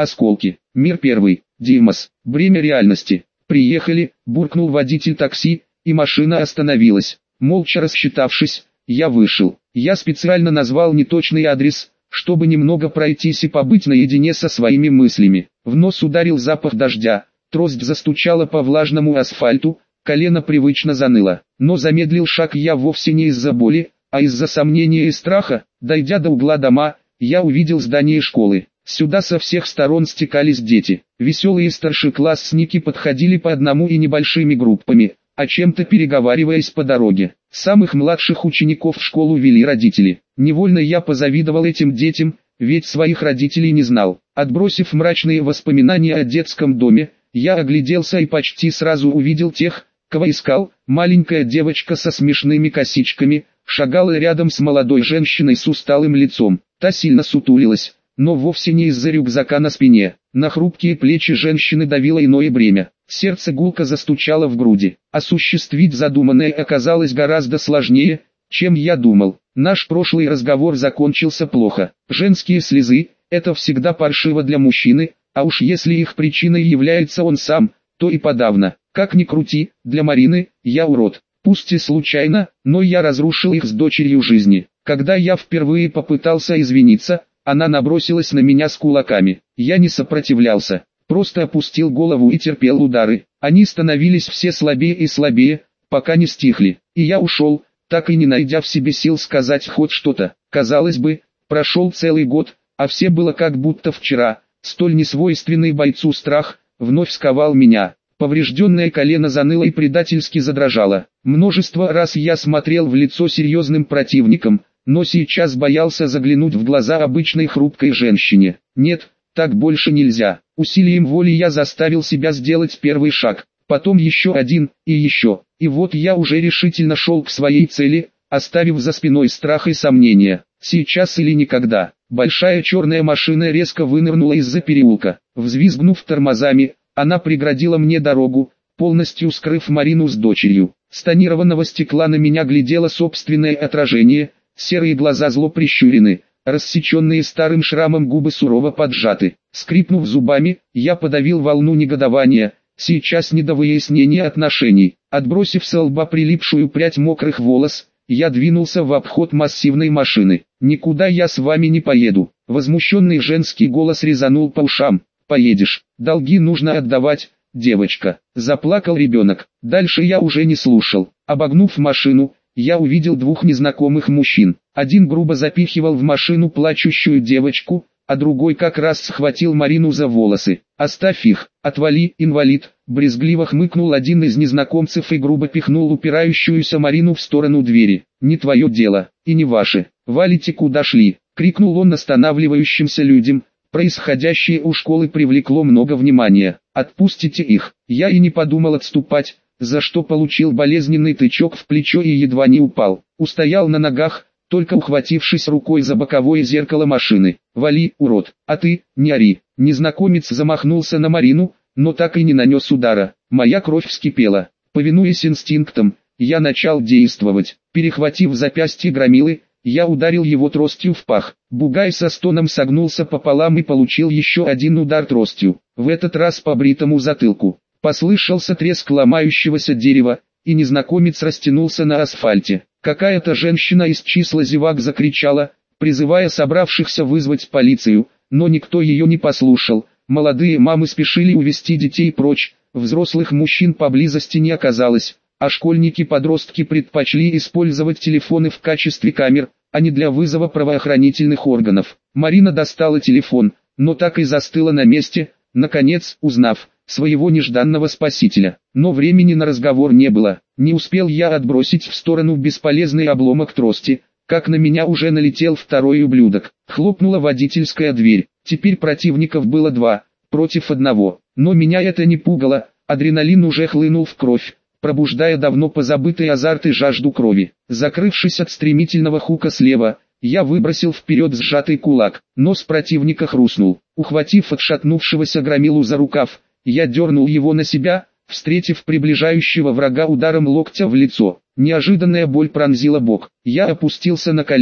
осколки. Мир первый. Димас. Бремя реальности. Приехали, буркнул водитель такси, и машина остановилась. Молча рассчитавшись, я вышел. Я специально назвал неточный адрес, чтобы немного пройтись и побыть наедине со своими мыслями. В нос ударил запах дождя, трость застучала по влажному асфальту, колено привычно заныло. Но замедлил шаг я вовсе не из-за боли, а из-за сомнения и страха. Дойдя до угла дома, я увидел здание школы. Сюда со всех сторон стекались дети. Веселые старшеклассники подходили по одному и небольшими группами, о чем-то переговариваясь по дороге. Самых младших учеников в школу вели родители. Невольно я позавидовал этим детям, ведь своих родителей не знал. Отбросив мрачные воспоминания о детском доме, я огляделся и почти сразу увидел тех, кого искал. Маленькая девочка со смешными косичками шагала рядом с молодой женщиной с усталым лицом. Та сильно сутулилась, но вовсе не из-за рюкзака на спине. На хрупкие плечи женщины давило иное бремя. Сердце гулко застучало в груди. Осуществить задуманное оказалось гораздо сложнее, чем я думал. Наш прошлый разговор закончился плохо. Женские слезы – это всегда паршиво для мужчины, а уж если их причиной является он сам, то и подавно. Как ни крути, для Марины я урод. Пусть и случайно, но я разрушил их с дочерью жизни. Когда я впервые попытался извиниться, она набросилась на меня с кулаками. Я не сопротивлялся, просто опустил голову и терпел удары. Они становились все слабее и слабее, пока не стихли. И я ушел, так и не найдя в себе сил сказать хоть что-то. Казалось бы, прошел целый год, а все было как будто вчера. Столь несвойственный бойцу страх вновь сковал меня. Поврежденное колено заныло и предательски задрожало. Множество раз я смотрел в лицо серьезным противникам, но сейчас боялся заглянуть в глаза обычной хрупкой женщине. Нет, так больше нельзя. Усилием воли я заставил себя сделать первый шаг, потом еще один, и еще. И вот я уже решительно шел к своей цели, оставив за спиной страх и сомнения. Сейчас или никогда. Большая черная машина резко вынырнула из-за переулка. Взвизгнув тормозами, она преградила мне дорогу, полностью скрыв Марину с дочерью. С тонированного стекла на меня глядело собственное отражение, серые глаза зло прищурены, рассеченные старым шрамом губы сурово поджаты. Скрипнув зубами, я подавил волну негодования. Сейчас не до выяснения отношений. Отбросив со лба прилипшую прядь мокрых волос, я двинулся в обход массивной машины. «Никуда я с вами не поеду». Возмущенный женский голос резанул по ушам. «Поедешь, долги нужно отдавать, девочка». Заплакал ребенок. Дальше я уже не слушал. Обогнув машину, я увидел двух незнакомых мужчин. Один грубо запихивал в машину плачущую девочку, а другой как раз схватил Марину за волосы. «Оставь их, отвали, инвалид», — брезгливо хмыкнул один из незнакомцев и грубо пихнул упирающуюся Марину в сторону двери. «Не твое дело, и не ваше. Валите куда шли», — крикнул он останавливающимся людям. Происходящее у школы привлекло много внимания. «Отпустите их». Я и не подумал отступать, за что получил болезненный тычок в плечо и едва не упал. Устоял на ногах, только ухватившись рукой за боковое зеркало машины. «Вали, урод, а ты, не ори». Незнакомец замахнулся на Марину, но так и не нанес удара. Моя кровь вскипела. Повинуясь инстинктам, я начал действовать. Перехватив запястье громилы, я ударил его тростью в пах. Бугай со стоном согнулся пополам и получил еще один удар тростью, в этот раз по бритому затылку. Послышался треск ломающегося дерева, и незнакомец растянулся на асфальте. Какая-то женщина из числа зевак закричала, призывая собравшихся вызвать полицию, но никто ее не послушал. Молодые мамы спешили увести детей прочь, взрослых мужчин поблизости не оказалось, а школьники-подростки предпочли использовать телефоны в качестве камер, а не для вызова правоохранительных органов. Марина достала телефон, но так и застыла на месте, наконец узнав своего нежданного спасителя. Но времени на разговор не было. Не успел я отбросить в сторону бесполезный обломок трости, как на меня уже налетел второй ублюдок. Хлопнула водительская дверь. Теперь противников было два, против одного. Но меня это не пугало, адреналин уже хлынул в кровь, пробуждая давно позабытый азарт и жажду крови. Закрывшись от стремительного хука слева, я выбросил вперед сжатый кулак. Нос противника хрустнул. Ухватив отшатнувшегося громилу за рукав, я дернул его на себя, встретив приближающего врага ударом локтя в лицо. Неожиданная боль пронзила бок. Я опустился на колено.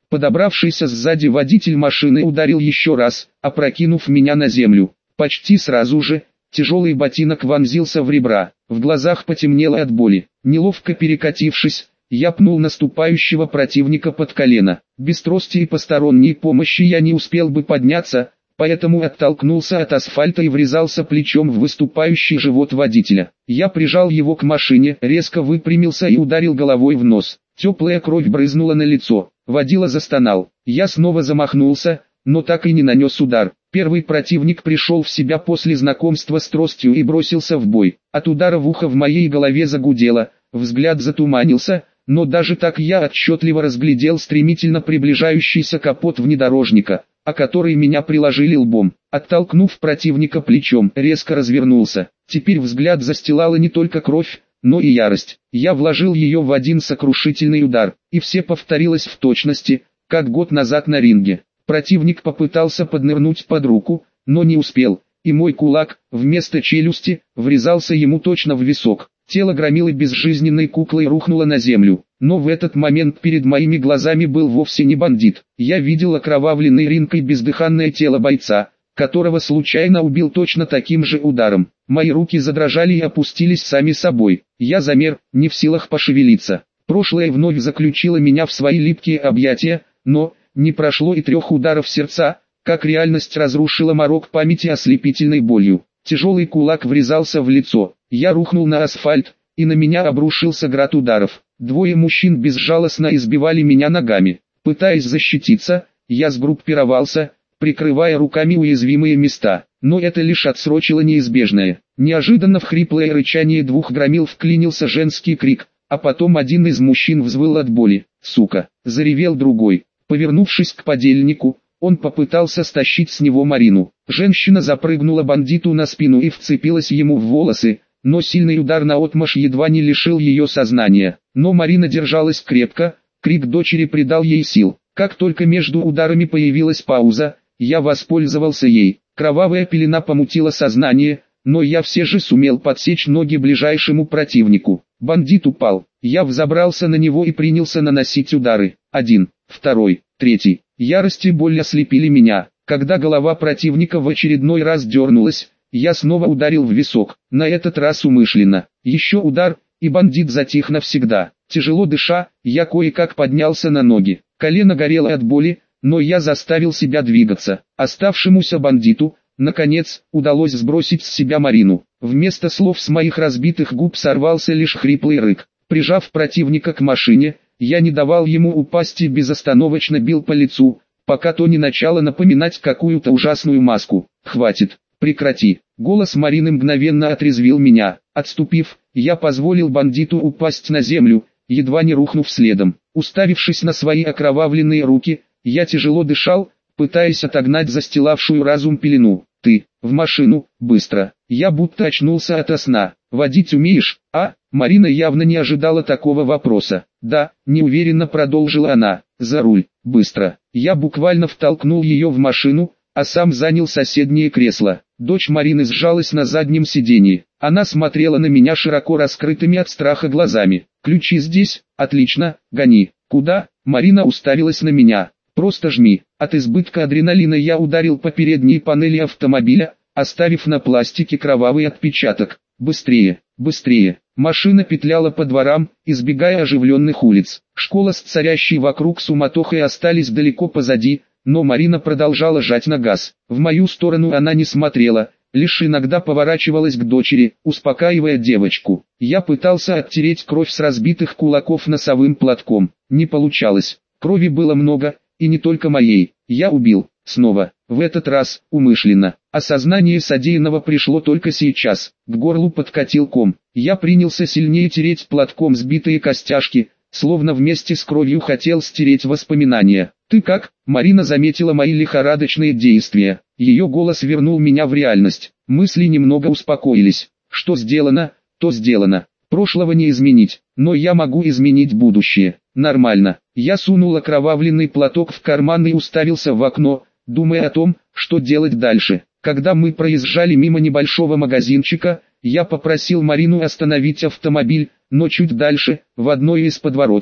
Подобравшийся сзади водитель машины ударил еще раз, опрокинув меня на землю. Почти сразу же, тяжелый ботинок вонзился в ребра, в глазах потемнело от боли. Неловко перекатившись, я пнул наступающего противника под колено. Без трости и посторонней помощи я не успел бы подняться, поэтому оттолкнулся от асфальта и врезался плечом в выступающий живот водителя. Я прижал его к машине, резко выпрямился и ударил головой в нос. Теплая кровь брызнула на лицо. Водила застонал. Я снова замахнулся, но так и не нанес удар. Первый противник пришел в себя после знакомства с тростью и бросился в бой. От удара в ухо в моей голове загудело, взгляд затуманился, но даже так я отчетливо разглядел стремительно приближающийся капот внедорожника, о который меня приложили лбом. Оттолкнув противника плечом, резко развернулся. Теперь взгляд застилала не только кровь, но и ярость. Я вложил ее в один сокрушительный удар, и все повторилось в точности, как год назад на ринге. Противник попытался поднырнуть под руку, но не успел, и мой кулак, вместо челюсти, врезался ему точно в висок. Тело громилы безжизненной куклой рухнуло на землю, но в этот момент перед моими глазами был вовсе не бандит. Я видел окровавленный ринг и бездыханное тело бойца, которого случайно убил точно таким же ударом. Мои руки задрожали и опустились сами собой. Я замер, не в силах пошевелиться. Прошлое вновь заключило меня в свои липкие объятия, но не прошло и 3 ударов сердца, как реальность разрушила морок памяти ослепительной болью. Тяжелый кулак врезался в лицо. Я рухнул на асфальт, и на меня обрушился град ударов. 2 мужчин безжалостно избивали меня ногами. Пытаясь защититься, я сгруппировался, прикрывая руками уязвимые места. Но это лишь отсрочило неизбежное. Неожиданно в хриплое рычание 2 громил вклинился женский крик, а потом один из мужчин взвыл от боли. «Сука!» – заревел другой. Повернувшись к подельнику, он попытался стащить с него Марину. Женщина запрыгнула бандиту на спину и вцепилась ему в волосы, но сильный удар наотмашь едва не лишил ее сознания. Но Марина держалась крепко, крик дочери придал ей сил. Как только между ударами появилась пауза, я воспользовался ей. Кровавая пелена помутила сознание, но я все же сумел подсечь ноги ближайшему противнику. Бандит упал. Я взобрался на него и принялся наносить удары. 1, 2, 3. Ярость и боль ослепили меня. Когда голова противника в очередной раз дернулась, я снова ударил в висок, на этот раз умышленно. Еще удар, и бандит затих навсегда. Тяжело дыша, я кое-как поднялся на ноги. Колено горело от боли, но я заставил себя двигаться. Оставшемуся бандиту, наконец, удалось сбросить с себя Марину. Вместо слов с моих разбитых губ сорвался лишь хриплый рык. Прижав противника к машине, я не давал ему упасть и безостановочно бил по лицу, пока то не начало напоминать какую-то ужасную маску. «Хватит, прекрати!» Голос Марины мгновенно отрезвил меня. Отступив, я позволил бандиту упасть на землю, едва не рухнув следом. Уставившись на свои окровавленные руки, я тяжело дышал, пытаясь отогнать застилавшую разум пелену. «Ты, в машину, быстро!» Я будто очнулся ото сна. «Водить умеешь, а?» Марина явно не ожидала такого вопроса. «Да», неуверенно продолжила она. «За руль, быстро!» Я буквально втолкнул ее в машину, а сам занял соседнее кресло. Дочь Марины сжалась на заднем сиденье. Она смотрела на меня широко раскрытыми от страха глазами. «Ключи здесь? Отлично, гони!» «Куда?» Марина уставилась на меня. «Просто жми». От избытка адреналина я ударил по передней панели автомобиля, оставив на пластике кровавый отпечаток. «Быстрее, быстрее!» Машина петляла по дворам, избегая оживленных улиц. Школа с царящей вокруг суматохой остались далеко позади, но Марина продолжала жать на газ. В мою сторону она не смотрела, лишь иногда поворачивалась к дочери, успокаивая девочку. Я пытался оттереть кровь с разбитых кулаков носовым платком. Не получалось. Крови было много, и не только моей. Я убил. Снова. В этот раз, умышленно. Осознание содеянного пришло только сейчас. К горлу подкатил ком. Я принялся сильнее тереть платком сбитые костяшки, словно вместе с кровью хотел стереть воспоминания. «Ты как?» Марина заметила мои лихорадочные действия. Ее голос вернул меня в реальность. Мысли немного успокоились. Что сделано, то сделано. Прошлого не изменить, но я могу изменить будущее. Нормально. Я сунул окровавленный платок в карман и уставился в окно, думая о том, что делать дальше. Когда мы проезжали мимо небольшого магазинчика, я попросил Марину остановить автомобиль, но чуть дальше, в одной из подворотен,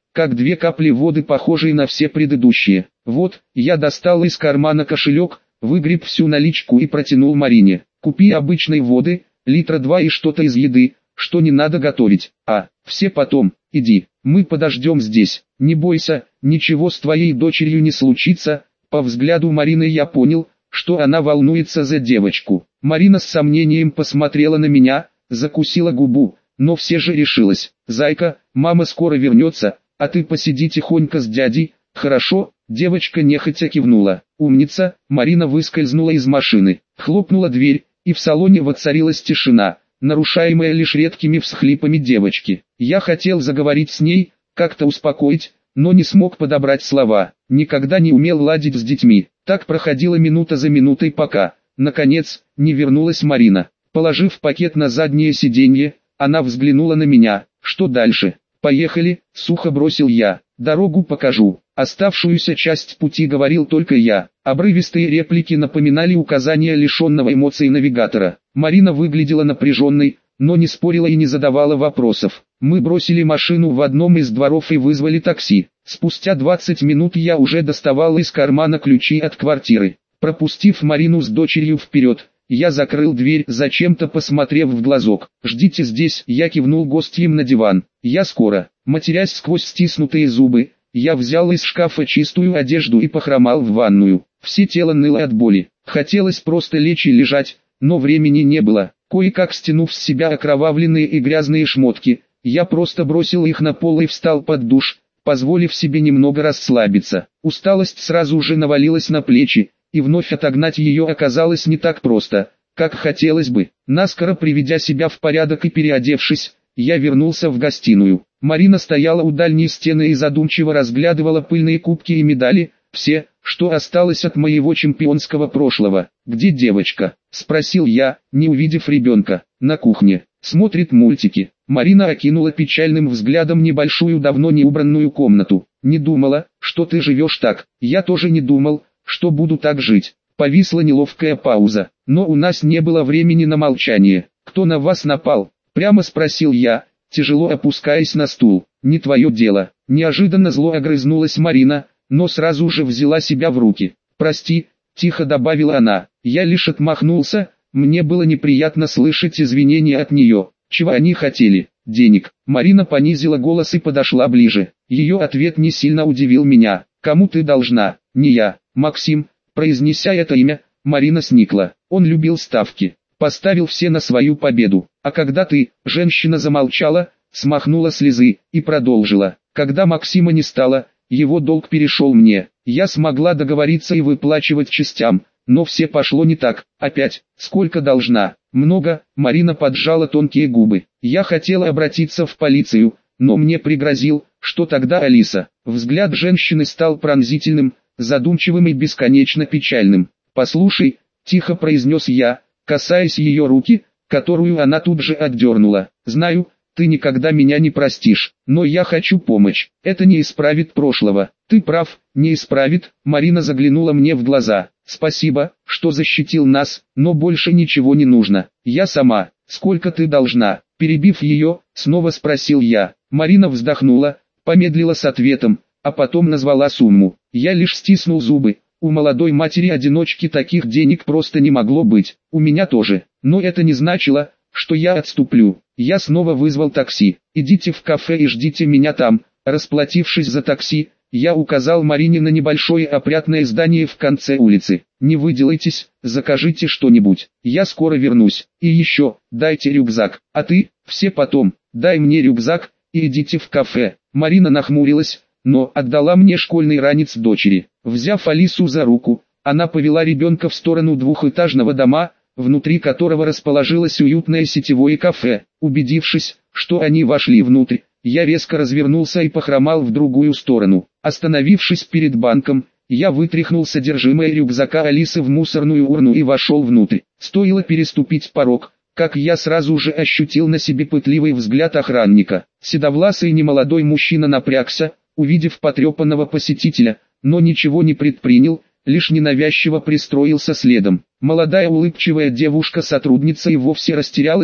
как две капли воды, похожие на все предыдущие. Вот, я достал из кармана кошелек, выгреб всю наличку и протянул Марине. Купи обычной воды, литра 2 и что-то из еды, что не надо готовить. Все потом, иди, мы подождем здесь. Не бойся, ничего с твоей дочерью не случится. По взгляду Марины я понял, что она волнуется за девочку. Марина с сомнением посмотрела на меня, закусила губу, но все же решилась. Зайка, мама скоро вернется, а ты посиди тихонько с дядей, хорошо? Девочка нехотя кивнула. Умница. Марина выскользнула из машины, хлопнула дверь, и в салоне воцарилась тишина, нарушаемая лишь редкими всхлипами девочки. Я хотел заговорить с ней, как-то успокоить, но не смог подобрать слова. Никогда не умел ладить с детьми. Так проходила минута за минутой, пока, наконец, не вернулась Марина. Положив пакет на заднее сиденье, она взглянула на меня. Что дальше? Поехали, сухо бросил я. Дорогу покажу. Оставшуюся часть пути говорил только я. Обрывистые реплики напоминали указания лишенного эмоций навигатора. Марина выглядела напряженной, но не спорила и не задавала вопросов. Мы бросили машину в одном из дворов и вызвали такси. Спустя 20 минут я уже доставал из кармана ключи от квартиры. Пропустив Марину с дочерью вперед, я закрыл дверь, зачем-то посмотрев в глазок. «Ждите здесь», я кивнул гостям на диван. «Я скоро». Матерясь сквозь стиснутые зубы, я взял из шкафа чистую одежду и похромал в ванную. Все тело ныло от боли. Хотелось просто лечь и лежать, но времени не было. Кое-как стянув с себя окровавленные и грязные шмотки, я просто бросил их на пол и встал под душ, позволив себе немного расслабиться. Усталость сразу же навалилась на плечи, и вновь отогнать ее оказалось не так просто, как хотелось бы. Наскоро приведя себя в порядок и переодевшись, я вернулся в гостиную. Марина стояла у дальней стены и задумчиво разглядывала пыльные кубки и медали, все, что осталось от моего чемпионского прошлого. «Где девочка?» – спросил я, не увидев ребенка. «На кухне. Смотрит мультики». Марина окинула печальным взглядом небольшую давно не убранную комнату. «Не думала, что ты живешь так». «Я тоже не думал, что буду так жить». Повисла неловкая пауза, но у нас не было времени на молчание. «Кто на вас напал?» – прямо спросил я, тяжело опускаясь на стул. «Не твое дело». Неожиданно зло огрызнулась Марина, но сразу же взяла себя в руки. «Прости», – тихо добавила она. Я лишь отмахнулся, мне было неприятно слышать извинения от нее. Чего они хотели? Денег. Марина понизила голос и подошла ближе. Ее ответ не сильно удивил меня. «Кому ты должна?» «Не я, Максим». Произнеся это имя, Марина сникла. Он любил ставки. Поставил все на свою победу. «А когда ты?» Женщина замолчала, смахнула слезы и продолжила. «Когда Максима не стало, его долг перешел мне. Я смогла договориться и выплачивать частям, но все пошло не так. Опять, сколько должна?» «Много», Марина поджала тонкие губы. «Я хотела обратиться в полицию, но мне пригрозил, что тогда Алиса». Взгляд женщины стал пронзительным, задумчивым и бесконечно печальным. «Послушай», тихо произнес я, касаясь ее руки, которую она тут же отдернула. «Знаю, ты никогда меня не простишь, но я хочу помочь. Это не исправит прошлого». «Ты прав, не исправит», Марина заглянула мне в глаза. «Спасибо, что защитил нас, но больше ничего не нужно. Я сама». «Сколько ты должна?» Перебив ее, снова спросил я. Марина вздохнула, помедлила с ответом, а потом назвала сумму. Я лишь стиснул зубы. У молодой матери-одиночки таких денег просто не могло быть. У меня тоже. Но это не значило, что я отступлю. Я снова вызвал такси. «Идите в кафе и ждите меня там». Расплатившись за такси, я указал Марине на небольшое опрятное здание в конце улицы. «Не выделайтесь, закажите что-нибудь. Я скоро вернусь. И еще, дайте рюкзак. А ты, все потом, дай мне рюкзак и идите в кафе». Марина нахмурилась, но отдала мне школьный ранец дочери. Взяв Алису за руку, она повела ребенка в сторону двухэтажного дома, внутри которого расположилось уютное сетевое кафе. Убедившись, что они вошли внутрь, я резко развернулся и похромал в другую сторону. Остановившись перед банком, я вытряхнул содержимое рюкзака Алисы в мусорную урну и вошел внутрь. Стоило переступить порог, как я сразу же ощутил на себе пытливый взгляд охранника. Седовласый немолодой мужчина напрягся, увидев потрепанного посетителя, но ничего не предпринял, лишь ненавязчиво пристроился следом. Молодая улыбчивая девушка-сотрудница и вовсе растерялась,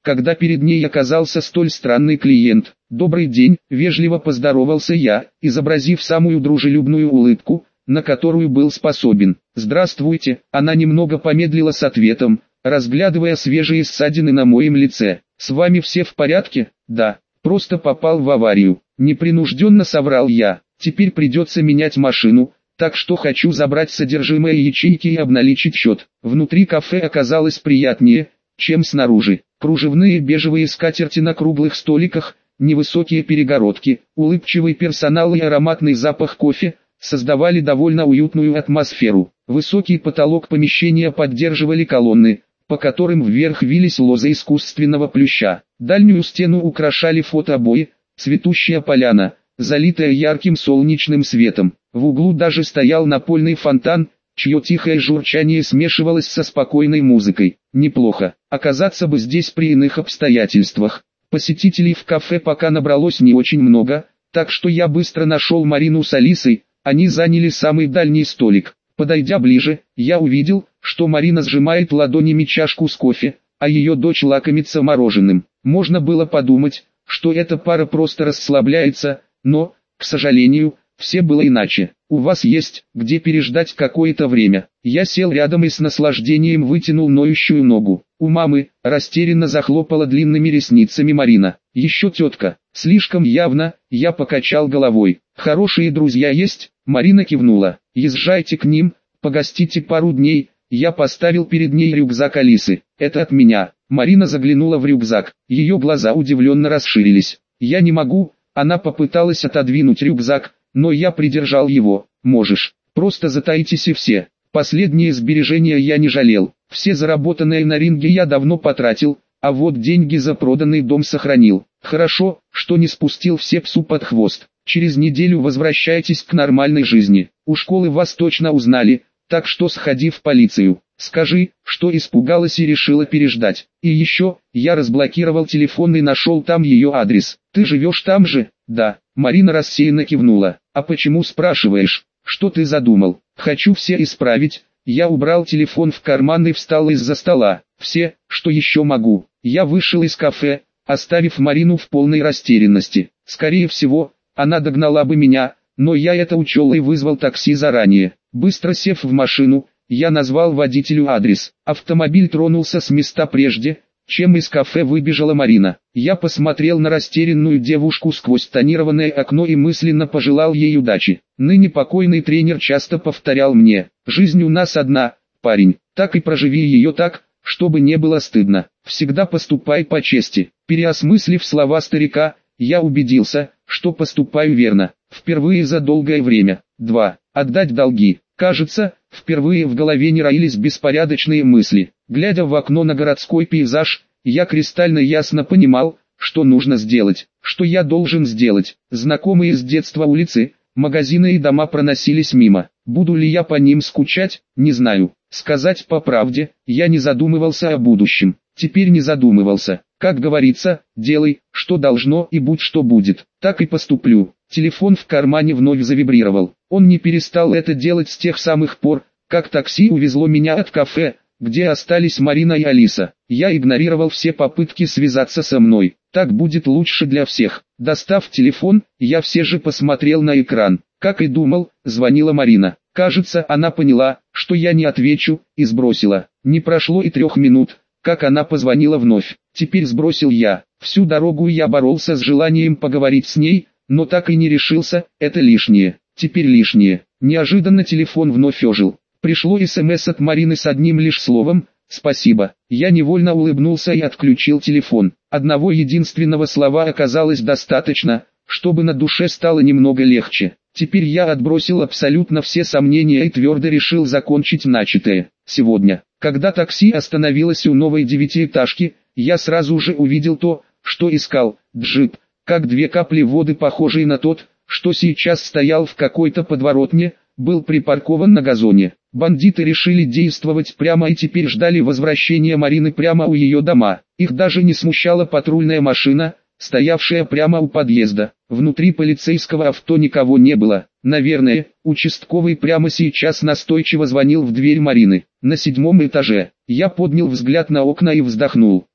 когда перед ней оказался столь странный клиент. «Добрый день», — вежливо поздоровался я, изобразив самую дружелюбную улыбку, на которую был способен. «Здравствуйте», — она немного помедлила с ответом, разглядывая свежие ссадины на моем лице. «С вами все в порядке?» «Да, просто попал в аварию», — непринужденно соврал я. «Теперь придется менять машину, так что хочу забрать содержимое ячейки и обналичить счет». Внутри кафе оказалось приятнее, чем снаружи. Кружевные бежевые скатерти на круглых столиках, невысокие перегородки, улыбчивый персонал и ароматный запах кофе создавали довольно уютную атмосферу. Высокий потолок помещения поддерживали колонны, по которым вверх вились лозы искусственного плюща. Дальнюю стену украшали фотообои, цветущая поляна, залитая ярким солнечным светом. В углу даже стоял напольный фонтан, чье тихое журчание смешивалось со спокойной музыкой. Неплохо. Оказаться бы здесь при иных обстоятельствах. Посетителей в кафе пока набралось не очень много, так что я быстро нашел Марину с Алисой, они заняли самый дальний столик. Подойдя ближе, я увидел, что Марина сжимает ладонями чашку с кофе, а ее дочь лакомится мороженым. Можно было подумать, что эта пара просто расслабляется, но, к сожалению, все было иначе. «У вас есть, где переждать какое-то время». Я сел рядом и с наслаждением вытянул ноющую ногу. «У мамы», растерянно захлопала длинными ресницами Марина. «Еще тетка». Слишком явно, я покачал головой. «Хорошие друзья есть?» Марина кивнула. «Езжайте к ним, погостите пару дней». Я поставил перед ней рюкзак Алисы. «Это от меня». Марина заглянула в рюкзак. Ее глаза удивленно расширились. «Я не могу». Она попыталась отодвинуть рюкзак, но я придержал его. «Можешь. Просто затаитесь и все». Последние сбережения я не жалел. Все заработанные на ринге я давно потратил, а вот деньги за проданный дом сохранил. Хорошо, что не спустил все псу под хвост. Через неделю возвращайтесь к нормальной жизни. У школы вас точно узнали, так что сходи в полицию. Скажи, что испугалась и решила переждать. И еще, я разблокировал телефон и нашел там ее адрес. Ты живешь там же? Да. Марина рассеянно кивнула. А почему спрашиваешь? Что ты задумал? Хочу все исправить. Я убрал телефон в карман и встал из-за стола. Все, что еще могу. Я вышел из кафе, оставив Марину в полной растерянности. Скорее всего, она догнала бы меня, но я это учел и вызвал такси заранее. Быстро сев в машину, я назвал водителю адрес. Автомобиль тронулся с места прежде, чем из кафе выбежала Марина. Я посмотрел на растерянную девушку сквозь тонированное окно и мысленно пожелал ей удачи. Ныне покойный тренер часто повторял мне: «Жизнь у нас одна, парень, так и проживи ее так, чтобы не было стыдно. Всегда поступай по чести». Переосмыслив слова старика, я убедился, что поступаю верно. Впервые за долгое время. 2. Отдать долги. Кажется, впервые в голове не роились беспорядочные мысли. Глядя в окно на городской пейзаж, я кристально ясно понимал, что нужно сделать, что я должен сделать. Знакомые с детства улицы, магазины и дома проносились мимо. Буду ли я по ним скучать, не знаю. Сказать по правде, я не задумывался о будущем. Теперь не задумывался. Как говорится, делай, что должно, и будь что будет. Так и поступлю. Телефон в кармане вновь завибрировал. Он не перестал это делать с тех самых пор, как такси увезло меня от кафе, где остались Марина и Алиса. Я игнорировал все попытки связаться со мной. Так будет лучше для всех. Достав телефон, я все же посмотрел на экран. Как и думал, звонила Марина. Кажется, она поняла, что я не отвечу, и сбросила. Не прошло и 3 минут, как она позвонила вновь. Теперь сбросил я. Всю дорогу я боролся с желанием поговорить с ней, но так и не решился. Это лишнее. Теперь лишнее. Неожиданно телефон вновь ожил. Пришло СМС от Марины с одним лишь словом: «Спасибо». Я невольно улыбнулся и отключил телефон. Одного единственного слова оказалось достаточно, чтобы на душе стало немного легче. Теперь я отбросил абсолютно все сомнения и твердо решил закончить начатое. Сегодня, когда такси остановилось у новой 9-этажки, я сразу же увидел то, что искал. Джип, как 2 капли воды, похожий на тот, что сейчас стоял в какой-то подворотне, был припаркован на газоне. Бандиты решили действовать прямо и теперь ждали возвращения Марины прямо у ее дома. Их даже не смущала патрульная машина, стоявшая прямо у подъезда. Внутри полицейского авто никого не было. Наверное, участковый прямо сейчас настойчиво звонил в дверь Марины. На 7-м этаже. Я поднял взгляд на окна и вздохнул.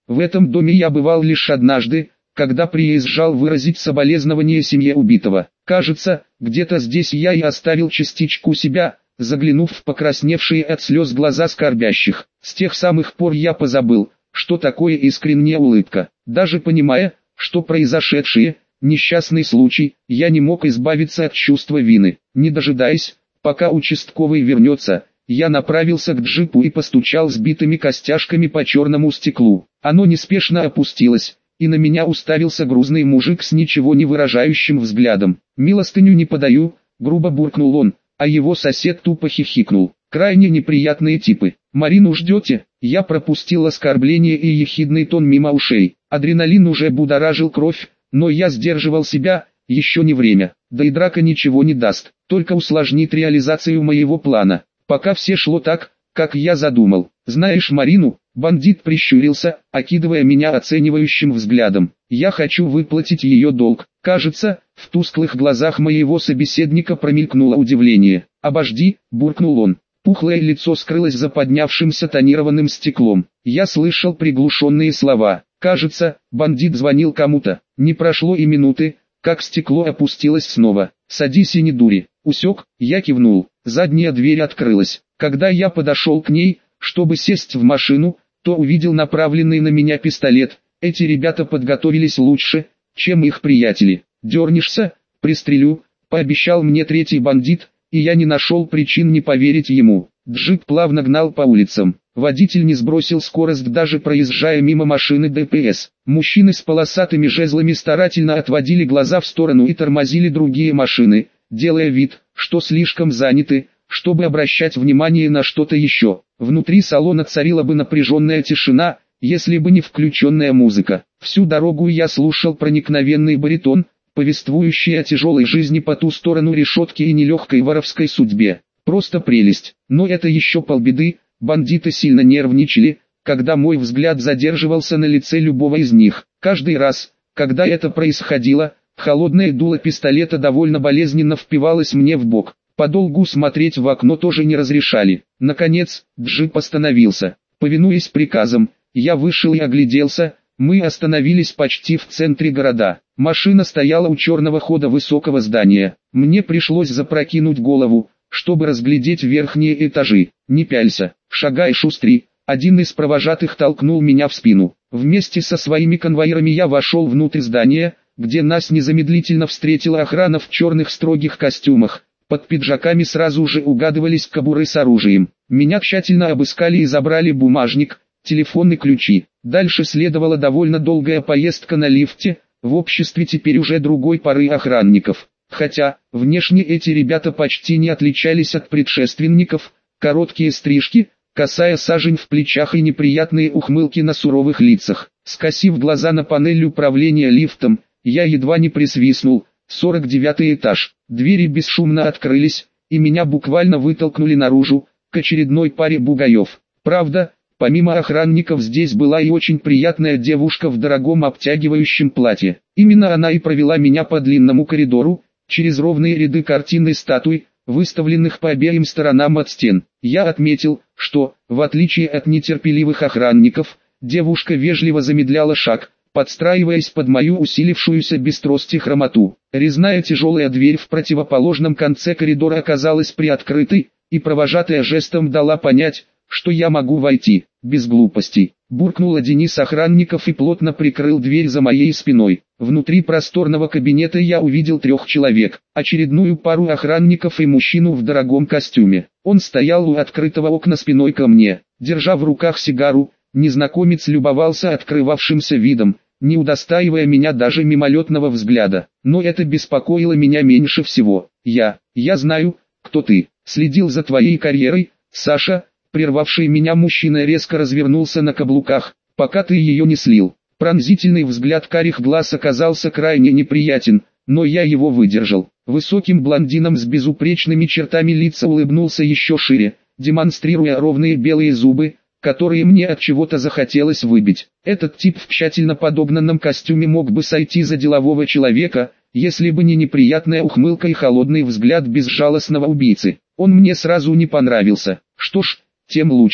В этом доме я бывал лишь однажды, когда приезжал выразить соболезнование семье убитого. Кажется, где-то здесь я и оставил частичку себя, заглянув в покрасневшие от слез глаза скорбящих. С тех самых пор я позабыл, что такое искренняя улыбка. Даже понимая, что произошедшее – несчастный случай, я не мог избавиться от чувства вины. Не дожидаясь, пока участковый вернется, я направился к джипу и постучал сбитыми костяшками по черному стеклу. Оно неспешно опустилось, и на меня уставился грузный мужик с ничего не выражающим взглядом. «Милостыню не подаю», — грубо буркнул он, а его сосед тупо хихикнул. «Крайне неприятные типы. Марину ждете?» Я пропустил оскорбление и ехидный тон мимо ушей. Адреналин уже будоражил кровь, но я сдерживал себя, еще не время. Да и драка ничего не даст, только усложнит реализацию моего плана. Пока все шло так, как я задумал. «Знаешь Марину?» Бандит прищурился, окидывая меня оценивающим взглядом. «Я хочу выплатить ее долг». Кажется, в тусклых глазах моего собеседника промелькнуло удивление. «Обожди», — буркнул он. Пухлое лицо скрылось за поднявшимся тонированным стеклом. Я слышал приглушенные слова. Кажется, бандит звонил кому-то. Не прошло и минуты, как стекло опустилось снова. «Садись и не дури». Усек, я кивнул. Задняя дверь открылась. Когда я подошел к ней, чтобы сесть в машину, то увидел направленный на меня пистолет. Эти ребята подготовились лучше, чем их приятели. «Дернешься? Пристрелю», — пообещал мне третий бандит, и я не нашел причин не поверить ему. Джип плавно гнал по улицам. Водитель не сбросил скорость даже проезжая мимо машины ДПС. Мужчины с полосатыми жезлами старательно отводили глаза в сторону и тормозили другие машины, делая вид, что слишком заняты, чтобы обращать внимание на что-то еще. Внутри салона царила бы напряженная тишина, если бы не включенная музыка. Всю дорогу я слушал проникновенный баритон, повествующий о тяжелой жизни по ту сторону решетки и нелегкой воровской судьбе. Просто прелесть. Но это еще полбеды, бандиты сильно нервничали, когда мой взгляд задерживался на лице любого из них. Каждый раз, когда это происходило, холодное дуло пистолета довольно болезненно впивалось мне в бок. Подолгу смотреть в окно тоже не разрешали. Наконец, джип остановился. Повинуясь приказам, я вышел и огляделся. Мы остановились почти в центре города. Машина стояла у черного хода высокого здания. Мне пришлось запрокинуть голову, чтобы разглядеть верхние этажи. «Не пялься, шагай шустри», — один из провожатых толкнул меня в спину. Вместе со своими конвоирами я вошел внутрь здания, где нас незамедлительно встретила охрана в черных строгих костюмах. Под пиджаками сразу же угадывались кобуры с оружием. Меня тщательно обыскали и забрали бумажник, телефон и ключи. Дальше следовала довольно долгая поездка на лифте, в обществе теперь уже другой пары охранников. Хотя, внешне эти ребята почти не отличались от предшественников, короткие стрижки, косая сажень в плечах и неприятные ухмылки на суровых лицах. Скосив глаза на панель управления лифтом, я едва не присвистнул. 49-й этаж. Двери бесшумно открылись, и меня буквально вытолкнули наружу, к очередной паре бугаев. Правда, помимо охранников здесь была и очень приятная девушка в дорогом обтягивающем платье. Именно она и провела меня по длинному коридору, через ровные ряды картин и статуй, выставленных по обеим сторонам от стен. Я отметил, что, в отличие от нетерпеливых охранников, девушка вежливо замедляла шаг, подстраиваясь под мою усилившуюся без трости хромоту. Резная тяжелая дверь в противоположном конце коридора оказалась приоткрытой, и провожатая жестом дала понять, что я могу войти. «Без глупостей», — буркнул один из охранников и плотно прикрыл дверь за моей спиной. Внутри просторного кабинета я увидел 3 человек, очередную пару охранников и мужчину в дорогом костюме. Он стоял у открытого окна спиной ко мне, держа в руках сигару. Незнакомец любовался открывавшимся видом, не удостаивая меня даже мимолетного взгляда. Но это беспокоило меня меньше всего. «Я знаю, кто ты. Следил за твоей карьерой, Саша». Прервавший меня мужчина резко развернулся на каблуках, пока ты ее не слил. Пронзительный взгляд карих глаз оказался крайне неприятен, но я его выдержал. Высоким блондином с безупречными чертами лица улыбнулся еще шире, демонстрируя ровные белые зубы, которые мне от чего-то захотелось выбить. Этот тип в тщательно подогнанном костюме мог бы сойти за делового человека, если бы не неприятная ухмылка и холодный взгляд безжалостного убийцы. Он мне сразу не понравился. Что ж, тем лучше.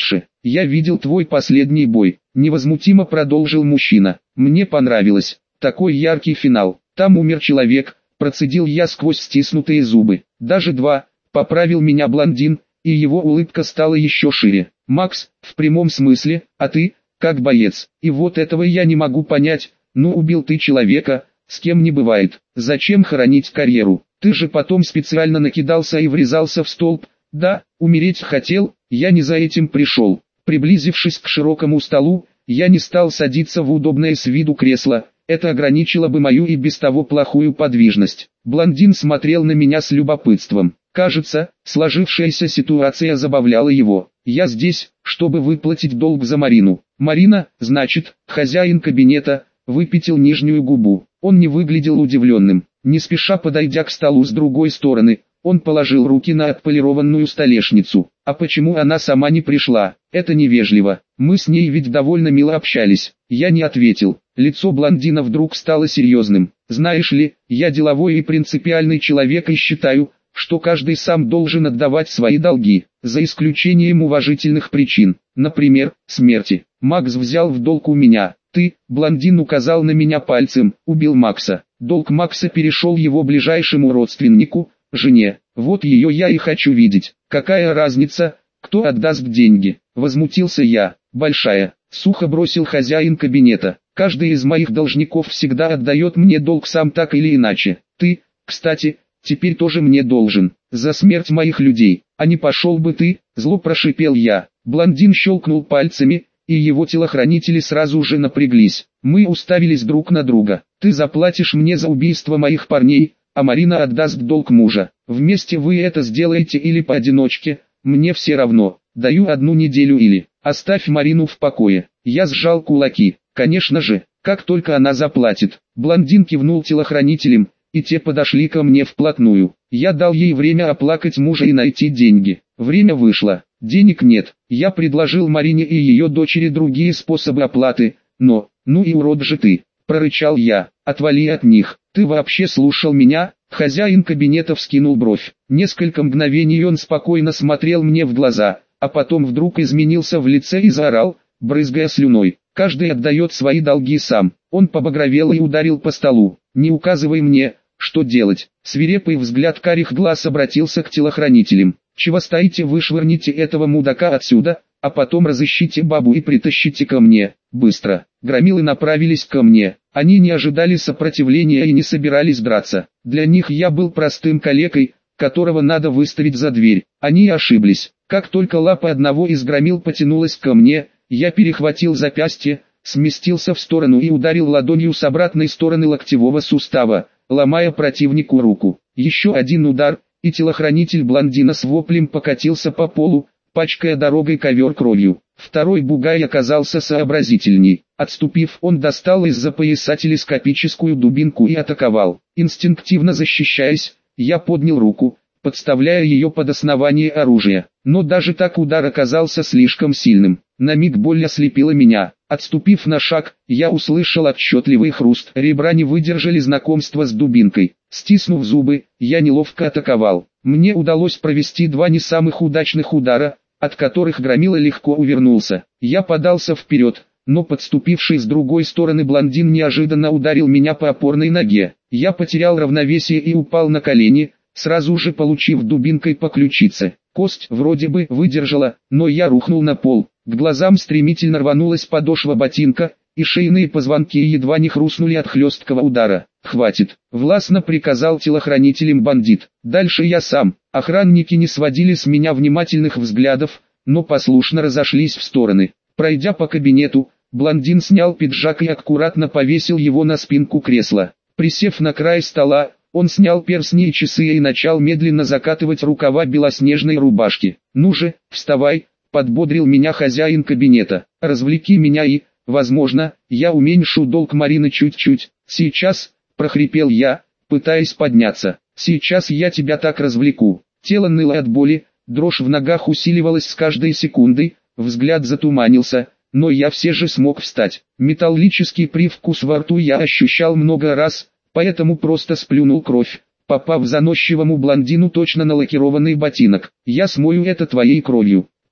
Я видел твой последний бой, невозмутимо продолжил мужчина. Мне понравилось. Такой яркий финал. Там умер человек, процедил я сквозь стиснутые зубы. Даже два, поправил меня блондин, и его улыбка стала еще шире. Макс, в прямом смысле, а ты, как боец. И вот этого я не могу понять. Ну убил ты человека, с кем не бывает. Зачем хоронить карьеру? Ты же потом специально накидался и врезался в столб. Да, умереть хотел, я не за этим пришел. Приблизившись к широкому столу, я не стал садиться в удобное с виду кресло. Это ограничило бы мою и без того плохую подвижность. Блондин смотрел на меня с любопытством. Кажется, сложившаяся ситуация забавляла его. Я здесь, чтобы выплатить долг за Марину. Марина, значит, хозяин кабинета, выпятил нижнюю губу. Он не выглядел удивленным. Не спеша подойдя к столу с другой стороны, он положил руки на отполированную столешницу. А почему она сама не пришла? Это невежливо. Мы с ней ведь довольно мило общались. Я не ответил. Лицо блондина вдруг стало серьезным. Знаешь ли, я деловой и принципиальный человек и считаю, что каждый сам должен отдавать свои долги, за исключением уважительных причин, например, смерти. Макс взял в долг у меня. Ты, блондин указал на меня пальцем, убил Макса. Долг Макса перешел его ближайшему родственнику, жене. Вот ее я и хочу видеть. Какая разница, кто отдаст деньги? Возмутился я. Большая, сухо бросил хозяин кабинета. Каждый из моих должников всегда отдает мне долг сам так или иначе. Ты, кстати, теперь тоже мне должен. За смерть моих людей. А не пошел бы ты, зло прошипел я. Блондин щелкнул пальцами, и его телохранители сразу же напряглись. Мы уставились друг на друга. Ты заплатишь мне за убийство моих парней, а Марина отдаст долг мужа. Вместе вы это сделаете или поодиночке, мне все равно. Даю 1 неделю или... Оставь Марину в покое. Я сжал кулаки. Конечно же, как только она заплатит. Блондин кивнул телохранителям, и те подошли ко мне вплотную. Я дал ей время оплакать мужа и найти деньги. Время вышло. Денег нет. Я предложил Марине и ее дочери другие способы оплаты, но... Ну и урод же ты, прорычал я. Отвали от них. Ты вообще слушал меня? Хозяин кабинета вскинул бровь. Несколько мгновений он спокойно смотрел мне в глаза, а потом вдруг изменился в лице и заорал, брызгая слюной. Каждый отдает свои долги сам. Он побагровел и ударил по столу. Не указывай мне, что делать. Свирепый взгляд карих глаз обратился к телохранителям. Чего стоите, вышвырните этого мудака отсюда, а потом разыщите бабу и притащите ко мне, быстро. Громилы направились ко мне. Они не ожидали сопротивления и не собирались драться. Для них я был простым калекой, которого надо выставить за дверь. Они ошиблись. Как только лапа одного из громил потянулась ко мне, я перехватил запястье, сместился в сторону и ударил ладонью с обратной стороны локтевого сустава, ломая противнику руку. Еще один удар, и телохранитель блондина с воплем покатился по полу, пачкая дорогой ковер кровью. Второй бугай оказался сообразительней. Отступив, он достал из-за пояса телескопическую дубинку и атаковал. Инстинктивно защищаясь, я поднял руку, подставляя ее под основание оружия. Но даже так удар оказался слишком сильным. На миг боль ослепила меня. Отступив на шаг, я услышал отчетливый хруст. Ребра не выдержали знакомства с дубинкой. Стиснув зубы, я неловко атаковал. Мне удалось провести 2 не самых удачных удара, от которых громила легко увернулся. Я подался вперед, но подступивший с другой стороны блондин неожиданно ударил меня по опорной ноге. Я потерял равновесие и упал на колени, сразу же получив дубинкой по ключице. Кость вроде бы выдержала, но я рухнул на пол. К глазам стремительно рванулась подошва ботинка, и шейные позвонки едва не хрустнули от хлесткого удара. «Хватит!» — властно приказал телохранителям бандит. «Дальше я сам». Охранники не сводили с меня внимательных взглядов, но послушно разошлись в стороны. Пройдя по кабинету, блондин снял пиджак и аккуратно повесил его на спинку кресла. Присев на край стола, он снял перстни и часы и начал медленно закатывать рукава белоснежной рубашки. «Ну же, вставай!» — подбодрил меня хозяин кабинета. «Развлеки меня и, возможно, я уменьшу долг Марины чуть-чуть. Сейчас!» — прохрипел я, пытаясь подняться. «Сейчас я тебя так развлеку». Тело ныло от боли, дрожь в ногах усиливалась с каждой секундой, взгляд затуманился, но я все же смог встать. Металлический привкус во рту я ощущал много раз, поэтому просто сплюнул кровь, попав заносчивому блондину точно на лакированный ботинок. «Я смою это твоей кровью»,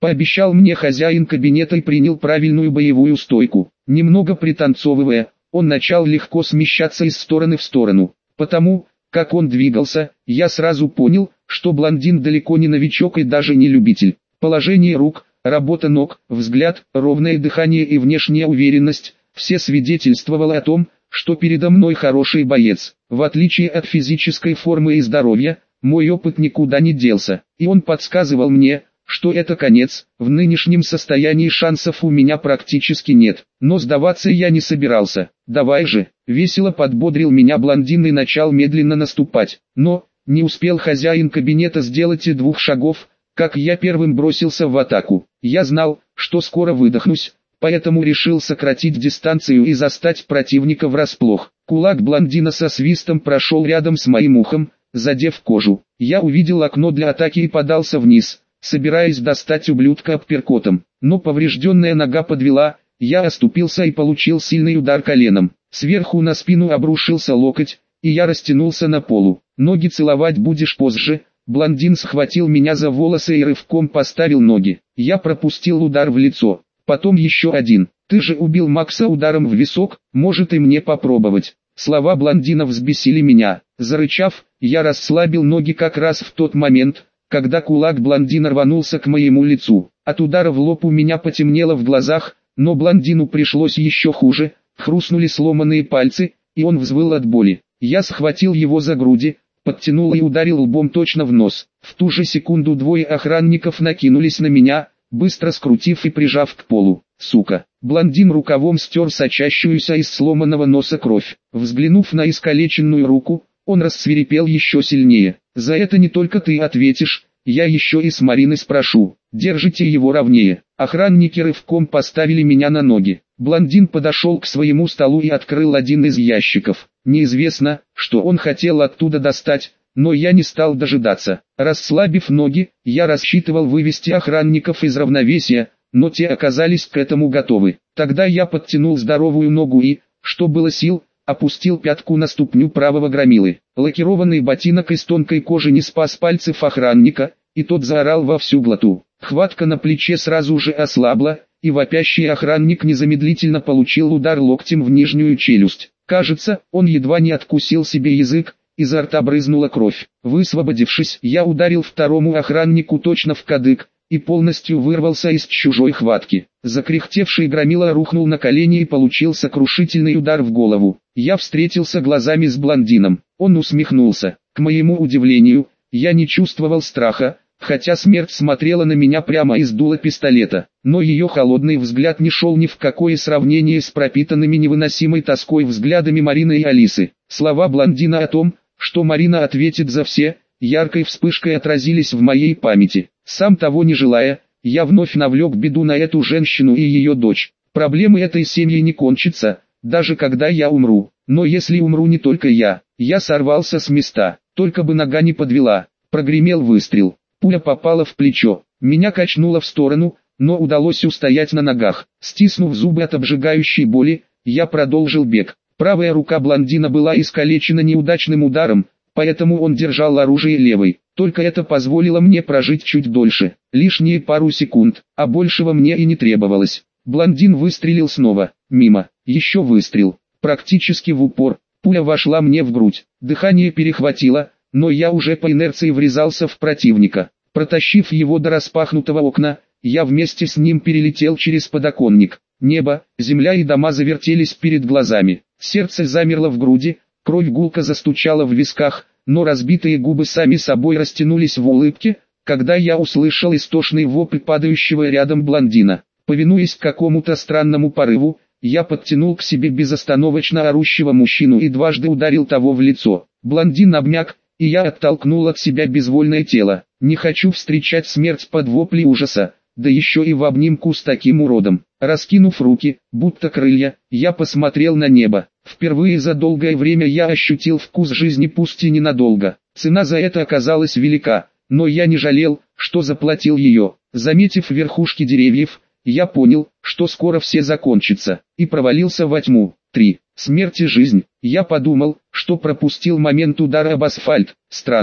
Пообещал мне хозяин кабинета и принял правильную боевую стойку. Немного пританцовывая, он начал легко смещаться из стороны в сторону. Потому, как он двигался, я сразу понял, что блондин далеко не новичок и даже не любитель. Положение рук, работа ног, взгляд, ровное дыхание и внешняя уверенность – все свидетельствовало о том, что передо мной хороший боец. В отличие от физической формы и здоровья, мой опыт никуда не делся, и он подсказывал мне, что это конец. В нынешнем состоянии шансов у меня практически нет, но сдаваться я не собирался. «Давай же!» — весело подбодрил меня блондин и начал медленно наступать. Но, не успел хозяин кабинета сделать и 2 шагов, как я первым бросился в атаку. Я знал, что скоро выдохнусь, поэтому решил сократить дистанцию и застать противника врасплох. Кулак блондина со свистом прошел рядом с моим ухом, задев кожу. Я увидел окно для атаки и подался вниз, собираясь достать ублюдка апперкотом. Но поврежденная нога подвела, я оступился и получил сильный удар коленом. Сверху на спину обрушился локоть, и я растянулся на полу. «Ноги целовать будешь позже». Блондин схватил меня за волосы и рывком поставил ноги. Я пропустил удар в лицо. Потом еще один. «Ты же убил Макса ударом в висок, может и мне попробовать». Слова блондина взбесили меня. Зарычав, я расслабил ноги как раз в тот момент, когда кулак блондина рванулся к моему лицу. От удара в лоб у меня потемнело в глазах, но блондину пришлось еще хуже. Хрустнули сломанные пальцы, и он взвыл от боли. Я схватил его за груди, подтянул и ударил лбом точно в нос. В ту же секунду 2 охранников накинулись на меня, быстро скрутив и прижав к полу. «Сука!» Блондин рукавом стер сочащуюся из сломанного носа кровь. Взглянув на искалеченную руку, он рассвирепел еще сильнее. «За это не только ты ответишь, я еще и с Мариной спрошу. Держите его ровнее». Охранники рывком поставили меня на ноги. Блондин подошел к своему столу и открыл один из ящиков. Неизвестно, что он хотел оттуда достать, но я не стал дожидаться. Расслабив ноги, я рассчитывал вывести охранников из равновесия, но те оказались к этому готовы. Тогда я подтянул здоровую ногу и, что было сил, опустил пятку на ступню правого громилы. Лакированный ботинок из тонкой кожи не спас пальцев охранника, и тот заорал во всю глоту. Хватка на плече сразу же ослабла, и вопящий охранник незамедлительно получил удар локтем в нижнюю челюсть. Кажется, он едва не откусил себе язык, изо рта брызнула кровь. Высвободившись, я ударил второму охраннику точно в кадык, и полностью вырвался из чужой хватки. Закряхтевший громила рухнул на колени и получил сокрушительный удар в голову. Я встретился глазами с блондином. Он усмехнулся. К моему удивлению, я не чувствовал страха, хотя смерть смотрела на меня прямо из дула пистолета. Но ее холодный взгляд не шел ни в какое сравнение с пропитанными невыносимой тоской взглядами Марины и Алисы. Слова блондина о том, что Марина ответит за все, яркой вспышкой отразились в моей памяти. Сам того не желая, я вновь навлек беду на эту женщину и ее дочь. Проблемы этой семьи не кончатся, даже когда я умру. Но если умру не только я сорвался с места, только бы нога не подвела. Прогремел выстрел. Пуля попала в плечо. Меня качнуло в сторону, но удалось устоять на ногах. Стиснув зубы от обжигающей боли, я продолжил бег. Правая рука блондина была искалечена неудачным ударом, поэтому он держал оружие левой. Только это позволило мне прожить чуть дольше, лишние пару секунд, а большего мне и не требовалось. Блондин выстрелил снова, мимо, еще выстрел, практически в упор. Пуля вошла мне в грудь, дыхание перехватило, но я уже по инерции врезался в противника. Протащив его до распахнутого окна, я вместе с ним перелетел через подоконник. Небо, земля и дома завертелись перед глазами. Сердце замерло в груди, кровь гулко застучала в висках, но разбитые губы сами собой растянулись в улыбке, когда я услышал истошный вопль падающего рядом блондина. Повинуясь какому-то странному порыву, я подтянул к себе безостановочно орущего мужчину и дважды ударил того в лицо. Блондин обмяк, и я оттолкнул от себя безвольное тело. Не хочу встречать смерть под вопли ужаса, да еще и в обнимку с таким уродом. Раскинув руки, будто крылья, я посмотрел на небо. Впервые за долгое время я ощутил вкус жизни, пусть и ненадолго. Цена за это оказалась велика, но я не жалел, что заплатил ее. Заметив верхушки деревьев, я понял, что скоро все закончится, и провалился во тьму. 3. Смерть и жизнь. Я подумал, что пропустил момент удара об асфальт. Странно.